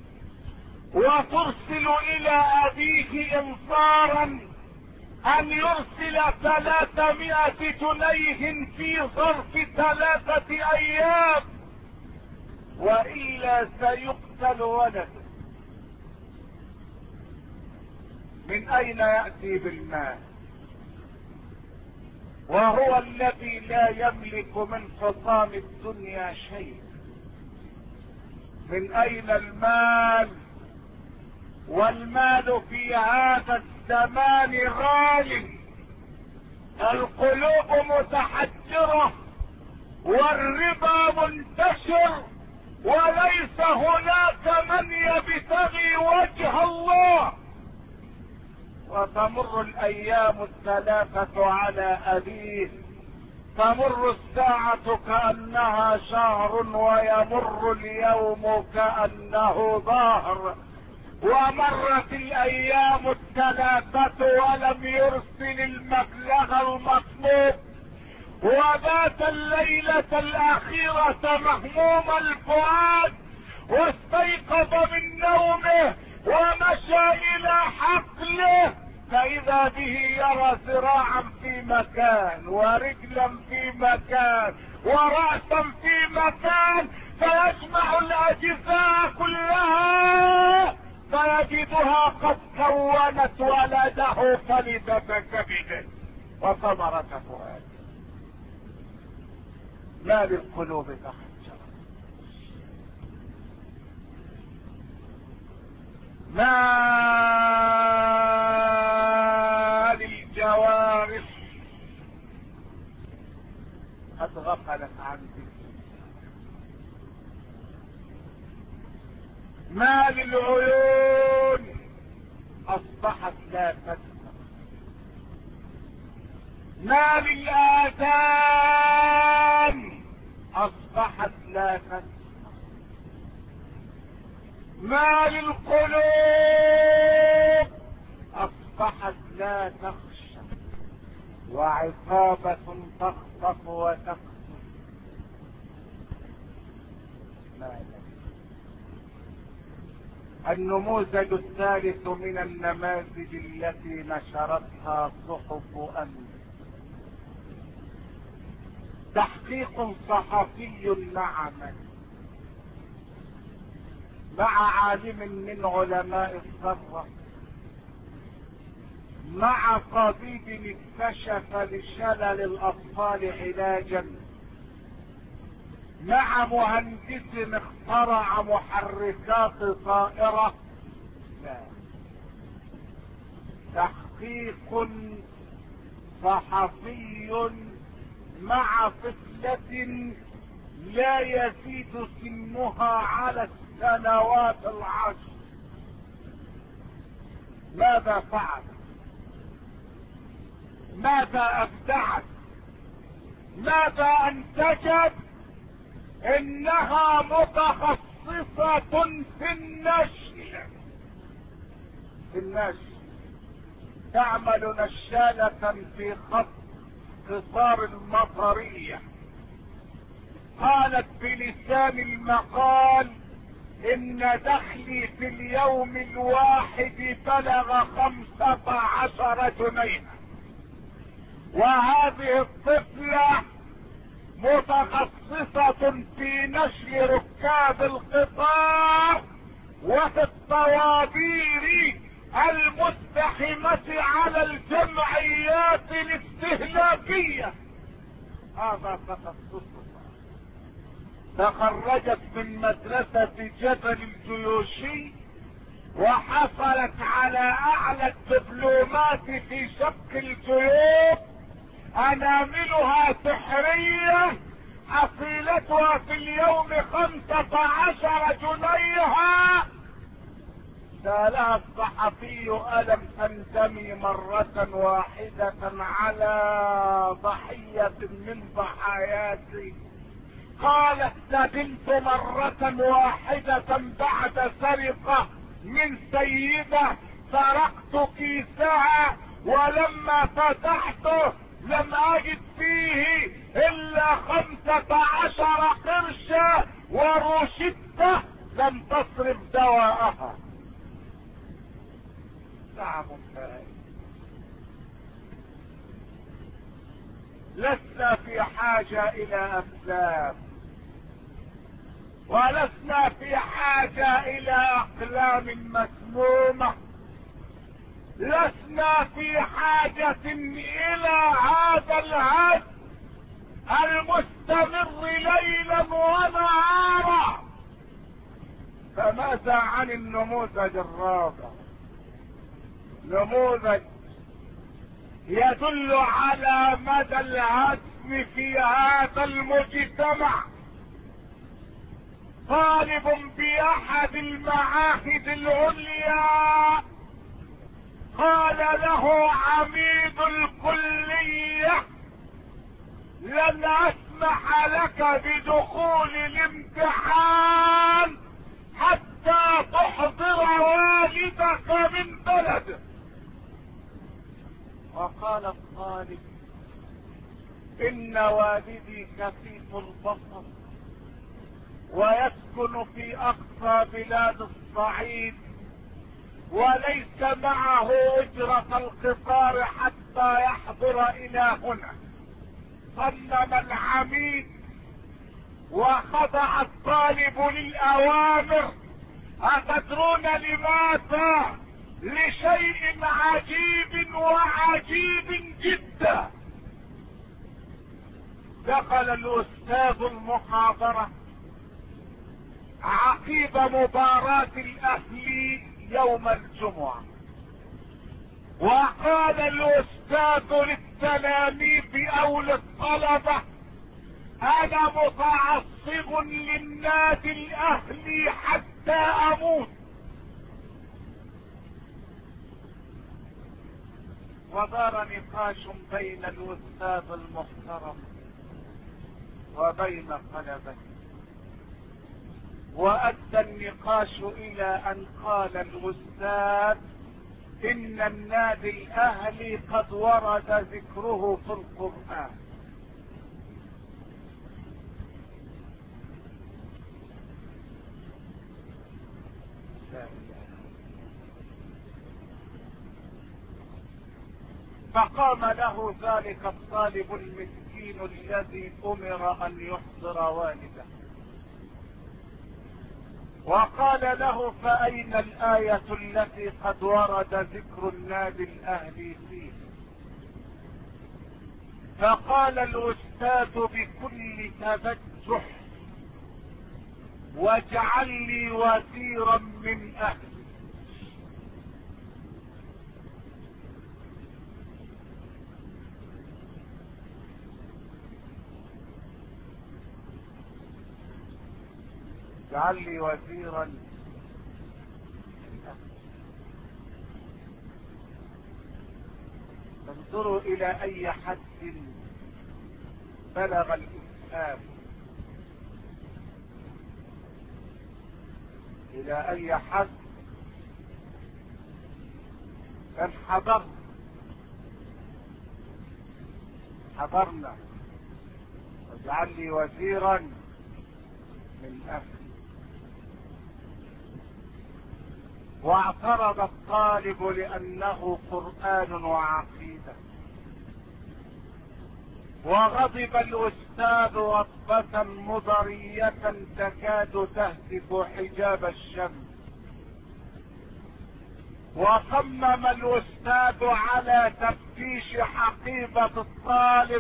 وترسل الى ابيه انصارا ان يرسل ثلاثمائة جنيه في ظرف ثلاثة ايام والا سيقتل ولده. من اين يأتي بالمال وهو الذي لا يملك من حطام الدنيا شيء؟ من اين المال؟ والمال في هذا الزمان غال. القلوب متحجرة والربا منتشر وليس هناك من يبتغي وجه الله. وتمر الايام الثلاثة على ابيه، تمر الساعة كأنها شهر ويمر اليوم كأنه ظهر. ومرت الايام الثلاثة ولم يرسل المبلغ المطلوب، وبات الليلة الاخيرة مهموم الفؤاد واستيقظ من نومه ومشى الى حقله فاذا به يرى ذراعا في مكان ورجلا في مكان ورأسا في مكان، فيجمع الاجزاء كلها فيجدها قد كونت ولده فلذة كبده وثمرة فؤاده. ما للقلوب تحجر، ما للجوارح قد غفلت عن ذكر، ما للعيون اصبحت لا تسمع، ما للآذان اصبحت لا تسمع، ما للقلوب اصبحت لا تخشى، وعصابة تخطف وتخطف. النموذج الثالث من النماذج التي نشرتها صحف امس تحقيق صحفي مع من؟ مع عالم من علماء الثروة، مع طبيب اكتشف لشلل الاطفال علاجا، مع مهندس اخترع محركات طائرة. لا، تحقيق صحفي مع طفلة لا يزيد سنها على السنوات العشر. ماذا فعل؟ ماذا ابدعت؟ ماذا انتجت؟ انها متخصصة في النشل. في النشل تعمل نشالة في خط قطار المطرية. قالت بلسان المقال ان دخلي في اليوم الواحد بلغ خمسة عشر جنيها، وهذه الطفلة متخصصة في نشل ركاب القطار وفي الطوابير المزدحمة على الجمعيات الاستهلاكية. هذا تخصصها. تخرجت من مدرسة جبل الجيوشي وحصلت على اعلى الدبلومات في شق الجيوب. اناملها سحرية، حصيلتها في اليوم خمسة عشر جنيها. سألها الصحفي: ألم تندمي مرة واحدة على ضحية من ضحاياك؟ قالت: ندمت مرة واحدة بعد سرقة من سيدة، سرقت كيسها ولما فتحته لم اجد فيه الا خمسة عشر قرشا وروشته لم تصرف دواءها. نعم فائد. لسنا في حاجة الى افلام، ولسنا في حاجة الى اقلام مسمومة، لسنا في حاجة الى هذا الهد المستمر ليلا ونهارا. فماذا عن النموذج الرابع؟ نموذج يدل على مدى الهدم في هذا المجتمع. طالب باحد المعاهد العليا قال له عميد الكلية: لن اسمح لك بدخول الامتحان حتى تحضر والدك من بلده. وقال الطالب: ان والدي كفيف البصر ويسكن في اقصى بلاد الصعيد وليس معه اجرة القطار حتى يحضر الى هنا. صمم العميد وخضع الطالب للاوامر. اتدرون لماذا؟ لشيء عجيب وعجيب جدا. دخل الاستاذ المحاضرة عقيب مباراة الاهلي يوم الجمعة، وقال الاستاذ للتلاميذ او للطلبة: انا متعصب للنادي الاهلي حتى اموت. ودار نقاش بين الاستاذ المحترم وبين طلبته، وادى النقاش الى ان قال الاستاذ: ان النادي الاهلي قد ورد ذكره في القرآن. فقام له ذلك الطالب المسكين المسكين الذي امر ان يحضر والده، وقال له فاين الاية التي قد ورد ذكر النادي الاهلي فيه؟ فقال الاستاذ بكل تبجح واجعل لي وزيرا من اهلي. اجعل لي وزيرا من اهلي. انظروا الى اي حد بلغ الاسلام، الى اي حد كان حضرنا حضرنا واجعل لي وزيرا من اهلي. واعترض الطالب لانه قرآن وعقيدة، وغضب الاستاذ غضبة مضرية تكاد تهتك حجاب الشمس، وصمم الاستاذ على تفتيش حقيبة الطالب،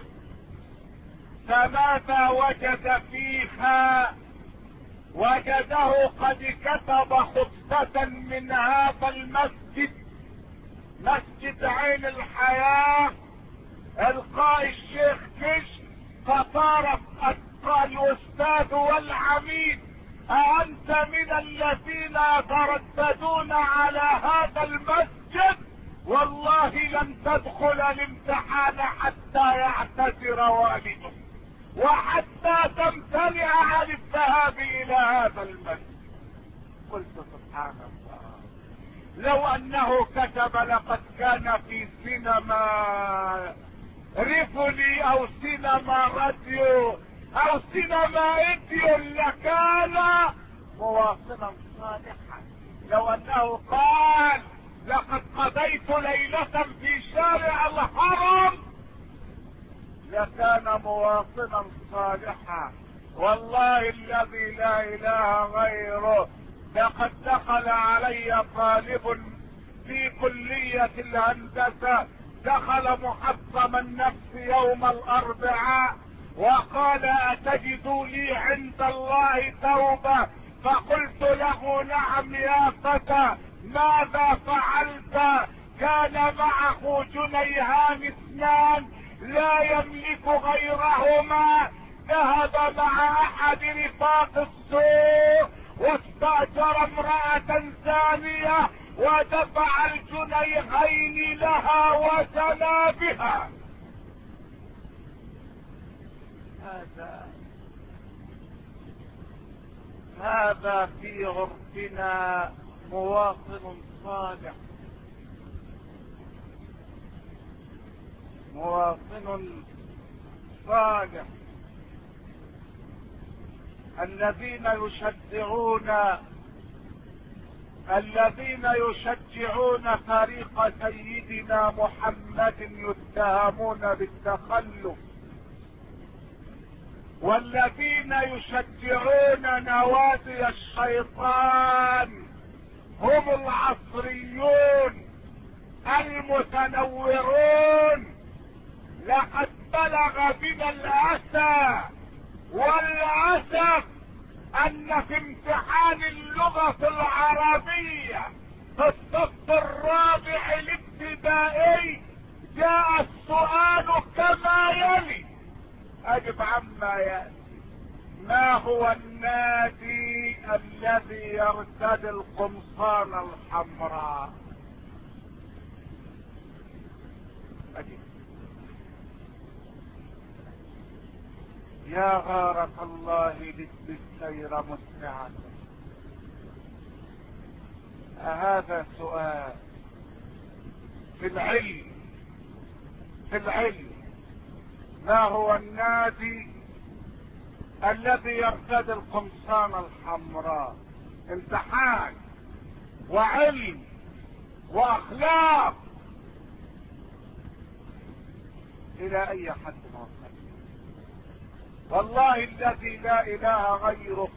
فماذا وجد فيها؟ وجده قد كتب خطبة من هذا المسجد، مسجد عين الحياة، القاء الشيخ كش، فصارت الاستاذ والعميد أأنت من الذين يترددون على هذا المسجد؟ والله لن تدخل الامتحان حتى يعتذر والدك، وحتى تمتنع عن الذهاب الى هذا المسجد. قلت سبحان الله، لو انه كتب لقد كان في سينما ريفولي او سينما راديو او سينما ايديو لكان مواطنا صالحا. لو انه قال لقد قضيت ليلة في شارع الهرم لكان مواطنا صالحا. والله الذي لا اله غيره، لقد دخل علي طالب في كلية الهندسة، دخل محطم النفس يوم الاربعاء وقال اتجد لي عند الله توبة؟ فقلت له نعم يا فتى، ماذا فعلت؟ كان معه جنيهان اثنان لا يملك غيرهما، ذهب مع احد رفاق السوق واستأجر امرأة ثانية ودفع الجنيهين لها وزنا بها. هذا هذا في عرفنا مواطن صالح، مواطن صالح. الذين يشجعون الذين يشجعون فريق سيدنا محمد يتهمون بالتخلف، والذين يشجعون نوادي الشيطان هم العصريون المتنورون. لقد بلغ بنا الاسى والاسف ان في امتحان اللغة العربية في الصف الرابع الابتدائي جاء السؤال كما يلي، اجب عما يأتي: ما هو النادي الذي يرتدي القمصان الحمراء؟ أجب. يا غارة الله لجد السير مسرعة، أهذا سؤال في العلم؟ في العلم ما هو النادي الذي يرتدي القمصان الحمراء؟ امتحان وعلم واخلاق. الى اي حد وصل؟ والله الذي لا اله غيره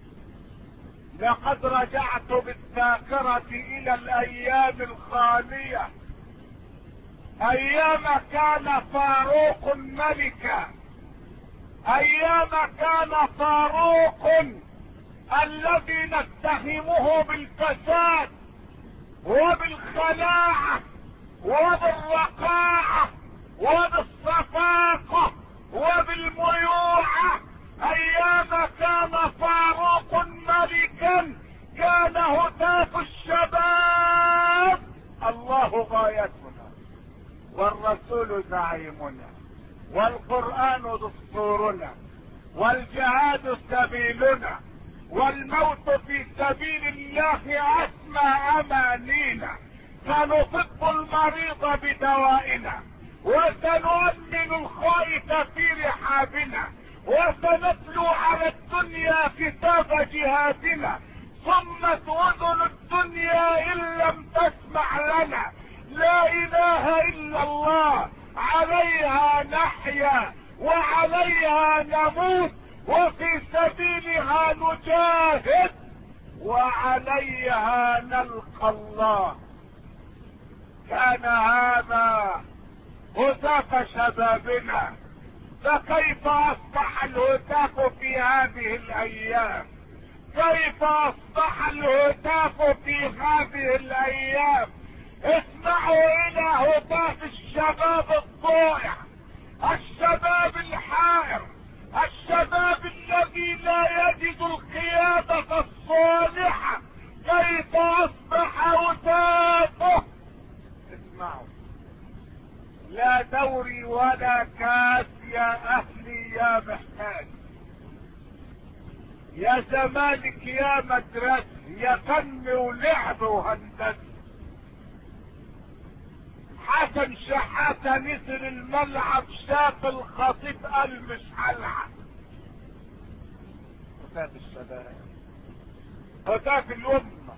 لقد رجعت بالذاكرة الى الايام الخالية، ايام كان فاروق ملكا، ايام كان فاروق الذي نتهمه بالفساد وبالخلاعة وبالرقاعة وبالصفاقة وبالميوعة، ايام كان فاروق ملكا كان هتاف الشباب. الله غايتنا والرسول زعيمنا والقرآن دستورنا والجهاد سبيلنا والموت في سبيل الله اسمى امانينا. سنطب المريض بدوائنا وسنؤمن الخائف في رحابنا وسنتلو على الدنيا كتاب جهادنا. صمت اذن الدنيا ان لم تسمع لنا. لا اله الا الله، عليها نحيا وعليها نموت وفي سبيلها نجاهد وعليها نلقى الله. كان هذا هتاف شبابنا، فكيف اصبح الهتاف في هذه الايام؟ كيف اصبح الهتاف في هذه الايام؟ اسمعوا الى هتاف الشباب الضائع، الشباب الحائر، الشباب الذي لا يجد القيادة الصالحة. كيف اصبح هتافه؟ اسمعوا، لا دوري ولا كاس يا اهلي يا محتاج، يا زمالك يا مدرسة، يا فن ولعب وهندسة. حسن شحاتة نزل الملعب شاف الخطيب قال مش هلعب. هتاف الشباب، هتاف الامة،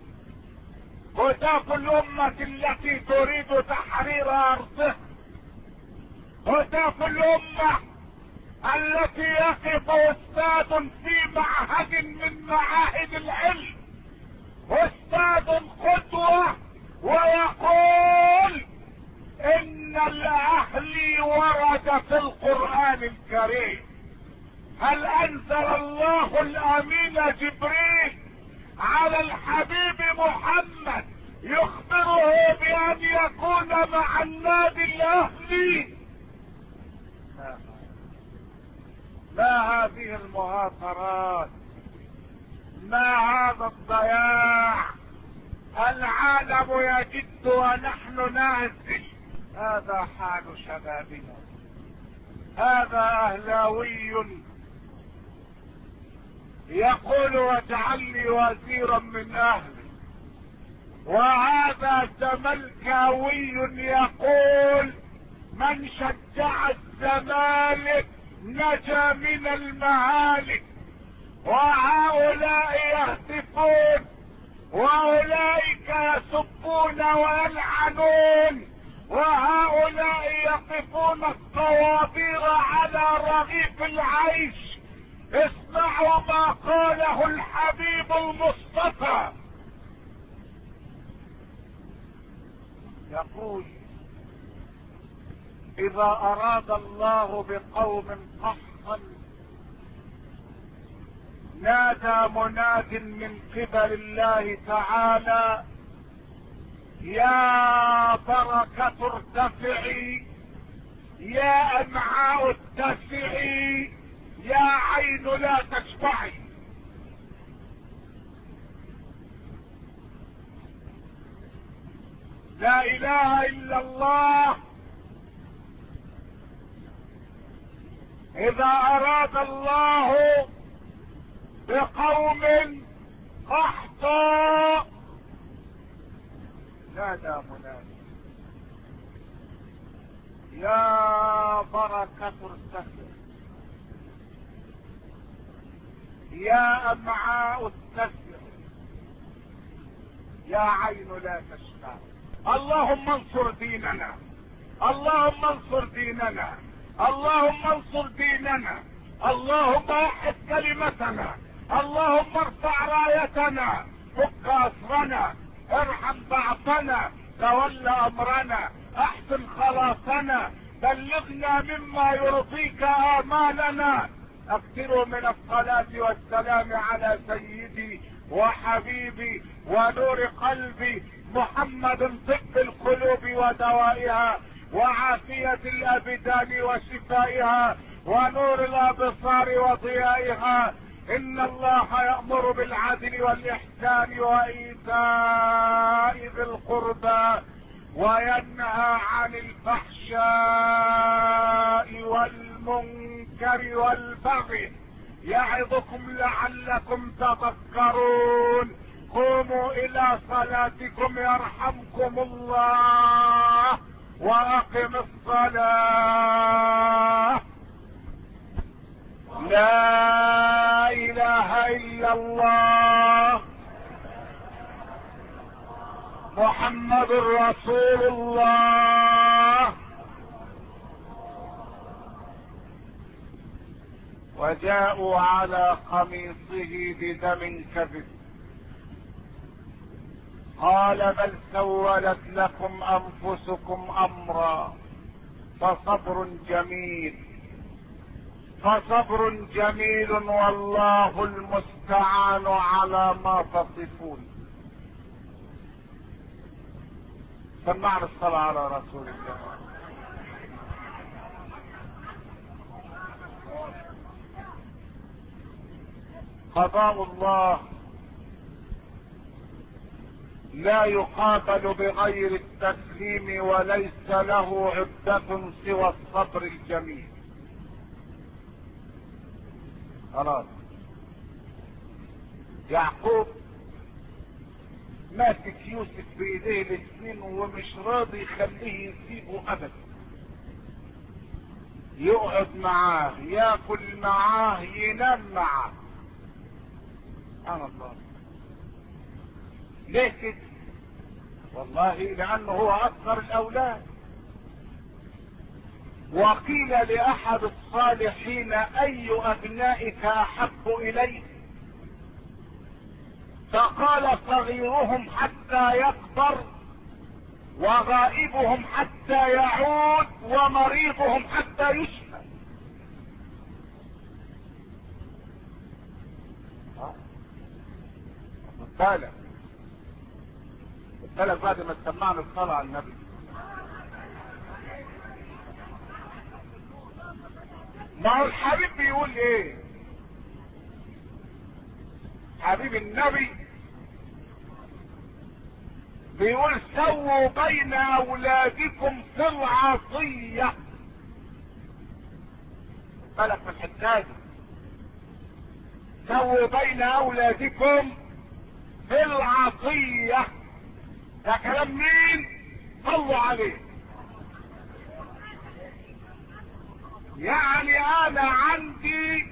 هتاف الامة التي تريد تحرير ارضها، هتاف الامة التي يقف استاذ في معهد من معاهد العلم، استاذ قدوة، ويقول ان الاهلي ورد في القرآن الكريم. هل انزل الله الامين جبريل على الحبيب محمد يخبره بان يكون مع النادي الاهلي؟ ما هذه المهاترات؟ ما هذا الضياع؟ العالم يجد ونحن نهزل. هذا حال شبابنا، هذا اهلاوي يقول واجعل لي وزيرا من اهلي، وهذا زملكاوي يقول من شجع الزمالك نجا من المهالك. وهؤلاء يهتفون واولئك يسبون ويلعنون، وهؤلاء يقفون الطوابير على رغيف العيش. اسمعوا ما قاله الحبيب المصطفى، يقول اذا اراد الله بقوم قحطا نادى مناد من قبل الله تعالى يا بركة ارتفعي، يا امعاء اتسعي، يا عين لا تشبعي. لا اله الا الله. اذا اراد الله بقوم قحطا نادى منادي يا بركة ارتفع، يا امعاء اتسع، يا عين لا تشبع. اللهم انصر ديننا، اللهم انصر ديننا، اللهم انصر ديننا. اللهم وحد كلمتنا، اللهم ارفع رايتنا، فك اسرنا، ارحم ضعفنا، تول امرنا، احسن خلاصنا، بلغنا مما يرضيك امالنا. اكثروا من الصلاة والسلام على سيدي وحبيبي ونور قلبي محمد، طب القلوب ودوائها، وعافية الابدان وشفائها، ونور الابصار وضيائها. ان الله يأمر بالعدل والاحسان وايتاء ذي القربى، وينهى عن الفحشاء والمنكر والبغي، يعظكم لعلكم تذكرون. قوموا الى صلاتكم يرحمكم الله، واقم الصلاة. لا اله الا الله محمد رسول الله. وجاءوا على قميصه بدم كذب، قال بل سولت لكم انفسكم امرا فصبر جميل فصبر جميل والله المستعان على ما تصفون. سمعنا الصلاة على رسول الله. قضاء الله لا يقابل بغير التسليم، وليس له عدة سوى الصبر الجميل. خلاص يعقوب ماسك يوسف بايديه الاثنين ومش راضي يخليه يسيبه ابدا، يقعد معاه، ياكل معاه، ينام معاه. سبحان الله. ليه كده؟ والله لانه هو اصغر الاولاد. وقيل لاحد الصالحين اي ابنائك احب اليك؟ فقال صغيرهم حتى يكبر، وغائبهم حتى يعود، ومريضهم حتى يشفى. خد بالك خد بالك بعد ما سمعنا الصلاة على النبي. ما هو الحبيب بيقول ايه؟ حبيب النبي بيقول سووا بين اولادكم في العصية. بالك من الحكاية، سووا بين اولادكم في العصية. ده كلام مين؟ صلوا عليه. يعني انا عندي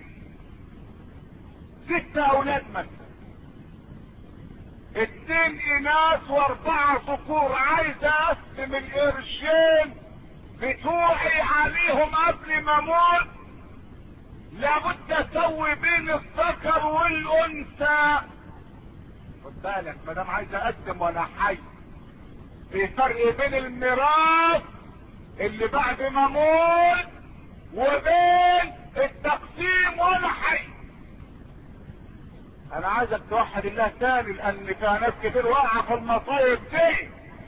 ست اولاد مثلا، اتنين اناث واربعة ذكور، عايز اقسم القرشين بتوعي عليهم قبل ما اموت، لابد اسوي بين الذكر والانثى. خد بالك ما دام عايز اقدم وانا حي، في فرق بين الميراث اللي بعد ما اموت وبين التقسيم وانا حي. انا عايزك توحد الله تاني، لان فيها ناس كتير واقعه في المصايب دي.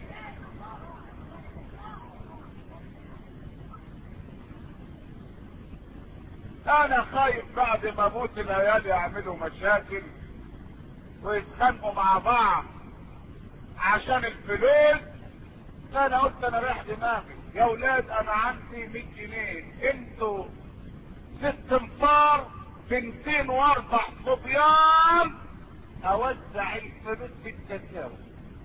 انا خايف بعد ما اموت العيال يعملوا مشاكل ويتخانقوا مع بعض عشان الفلوس. فانا قلت انا رايح دماغي، يا ولاد انا عندي مية جنيه، انتوا ست انفار، بنتين واربع صبيان، اوزع الفلوس بالتساوي،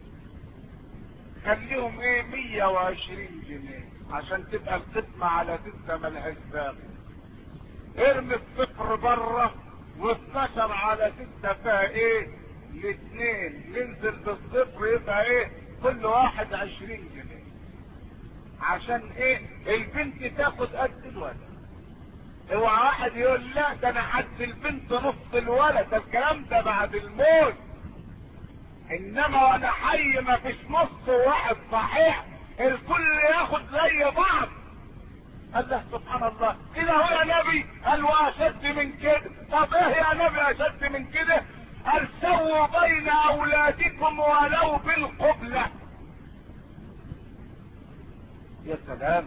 خليهم ايه مية وعشرين جنيه عشان تبقى القسمة على ستة ملهاش باقي. ارمي الصفر بره واثناشر على ستة فيها ايه الاثنين، ننزل بالصفر يبقى ايه كل واحد عشرين جنيه، عشان ايه البنت تاخد قد الولد. اوعى واحد يقول لا ده انا حد البنت نص الولد، ده الكلام ده بعد الموت. انما وانا حي ما فيش نص واحد صحيح، الكل ياخد زي بعض. الله سبحان الله، كده هو يا نبي؟ قال واشد من كده. طب ايه يا نبي اشد من كده؟ قال سووا بين اولادكم ولو بالقبلة. يا سلام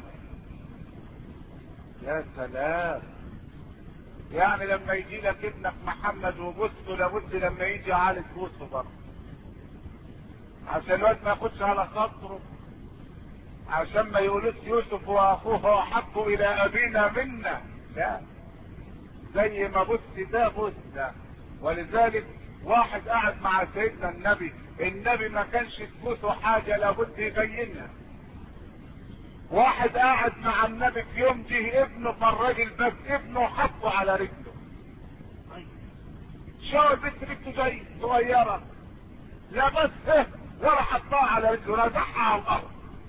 يا سلام. يعني لما يجي لك ابنك محمد وبصه لابد لما يجي على تبوسه برضه، عشان الواد ما ياخدش على خاطره، عشان ما يقولوش يوسف واخوه احب الى ابينا منا. لا، زي ما بص ده بص ده. ولذلك واحد قاعد مع سيدنا النبي، النبي ما كانش تبوسه حاجه لابد يبينها. واحد قاعد مع النبي في يوم جه ابنه فالراجل بس ابنه حطه على رجله. شو البنت بنته جاي صغيره، لا بس ايه ولا حطها على رجله، رزعها على الارض.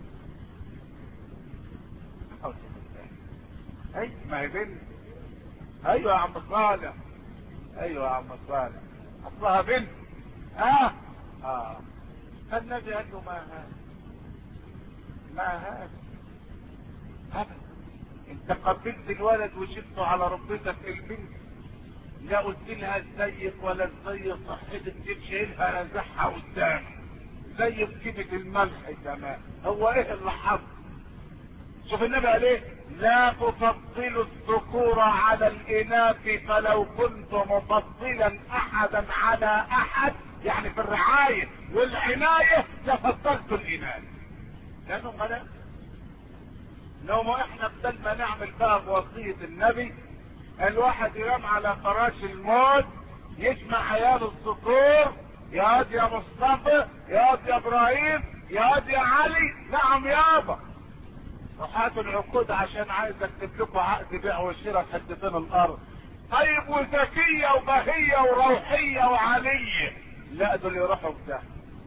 اي ما هي بنت. ايوه يا عم صالح، ايوه يا عم صالح، اصلها بنت. اه اه النبي قال له ما هذا ما هذا ابدا، انت قبلت الولد وشفته على ركبتك البنت، لا قلت لها ازيك ولا ازاي صحتك، تشيلها رزعها قدام زي بكيمة الملح تمام. هو ايه اللي حصل؟ شوف النبي قال ايه؟ لا تفضلوا الذكور على الاناث، فلو كنت مفضلا احدا على احد، يعني في الرعاية والعناية لفضلت الاناث. لانه ملاك. لو ما احنا بدل ما نعمل بقى بوصية النبي، الواحد ينام على فراش الموت يجمع عيال الذكور، يا واد يا مصطفى، يا واد يا ابراهيم، يا واد يا علي، نعم يابا، وهاتوا العقود عشان عايز اكتب لكم عقد بيع وشراء حتتين الارض. طيب وزكية وبهية وروحية وعلية، لا دول يروحوا بده.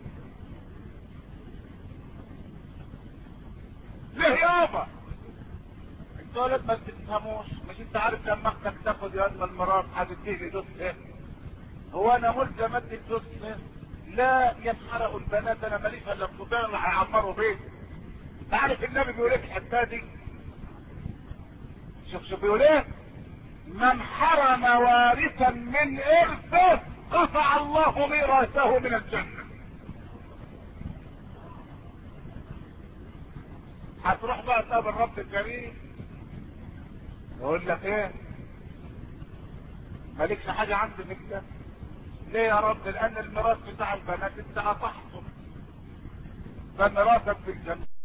ليه يابا؟ انتوا ولد ما تفهموش، مش انت عارف لما اختك تاخد يا ادم المرات هتديه دوس ايه؟ هو انا ملزم ادي دوس ايه؟ لا ينحرقوا البنات، انا ماليش الا الخطان اللي هيعمروا بيت. انت عارف النبي بيقول ايه في الحته دي؟ شوف شوف بيقول ايه؟ من حرم وارثا من ارثه قطع الله ميراثه من الجنه. هتروح بقى تقابل الرب الكريم يقول لك ايه؟ مالكش حاجه عندي في الجنه. ليه يا رب؟ لان الميراث بتاع البنات انت قطعته، فميراثك في الجنه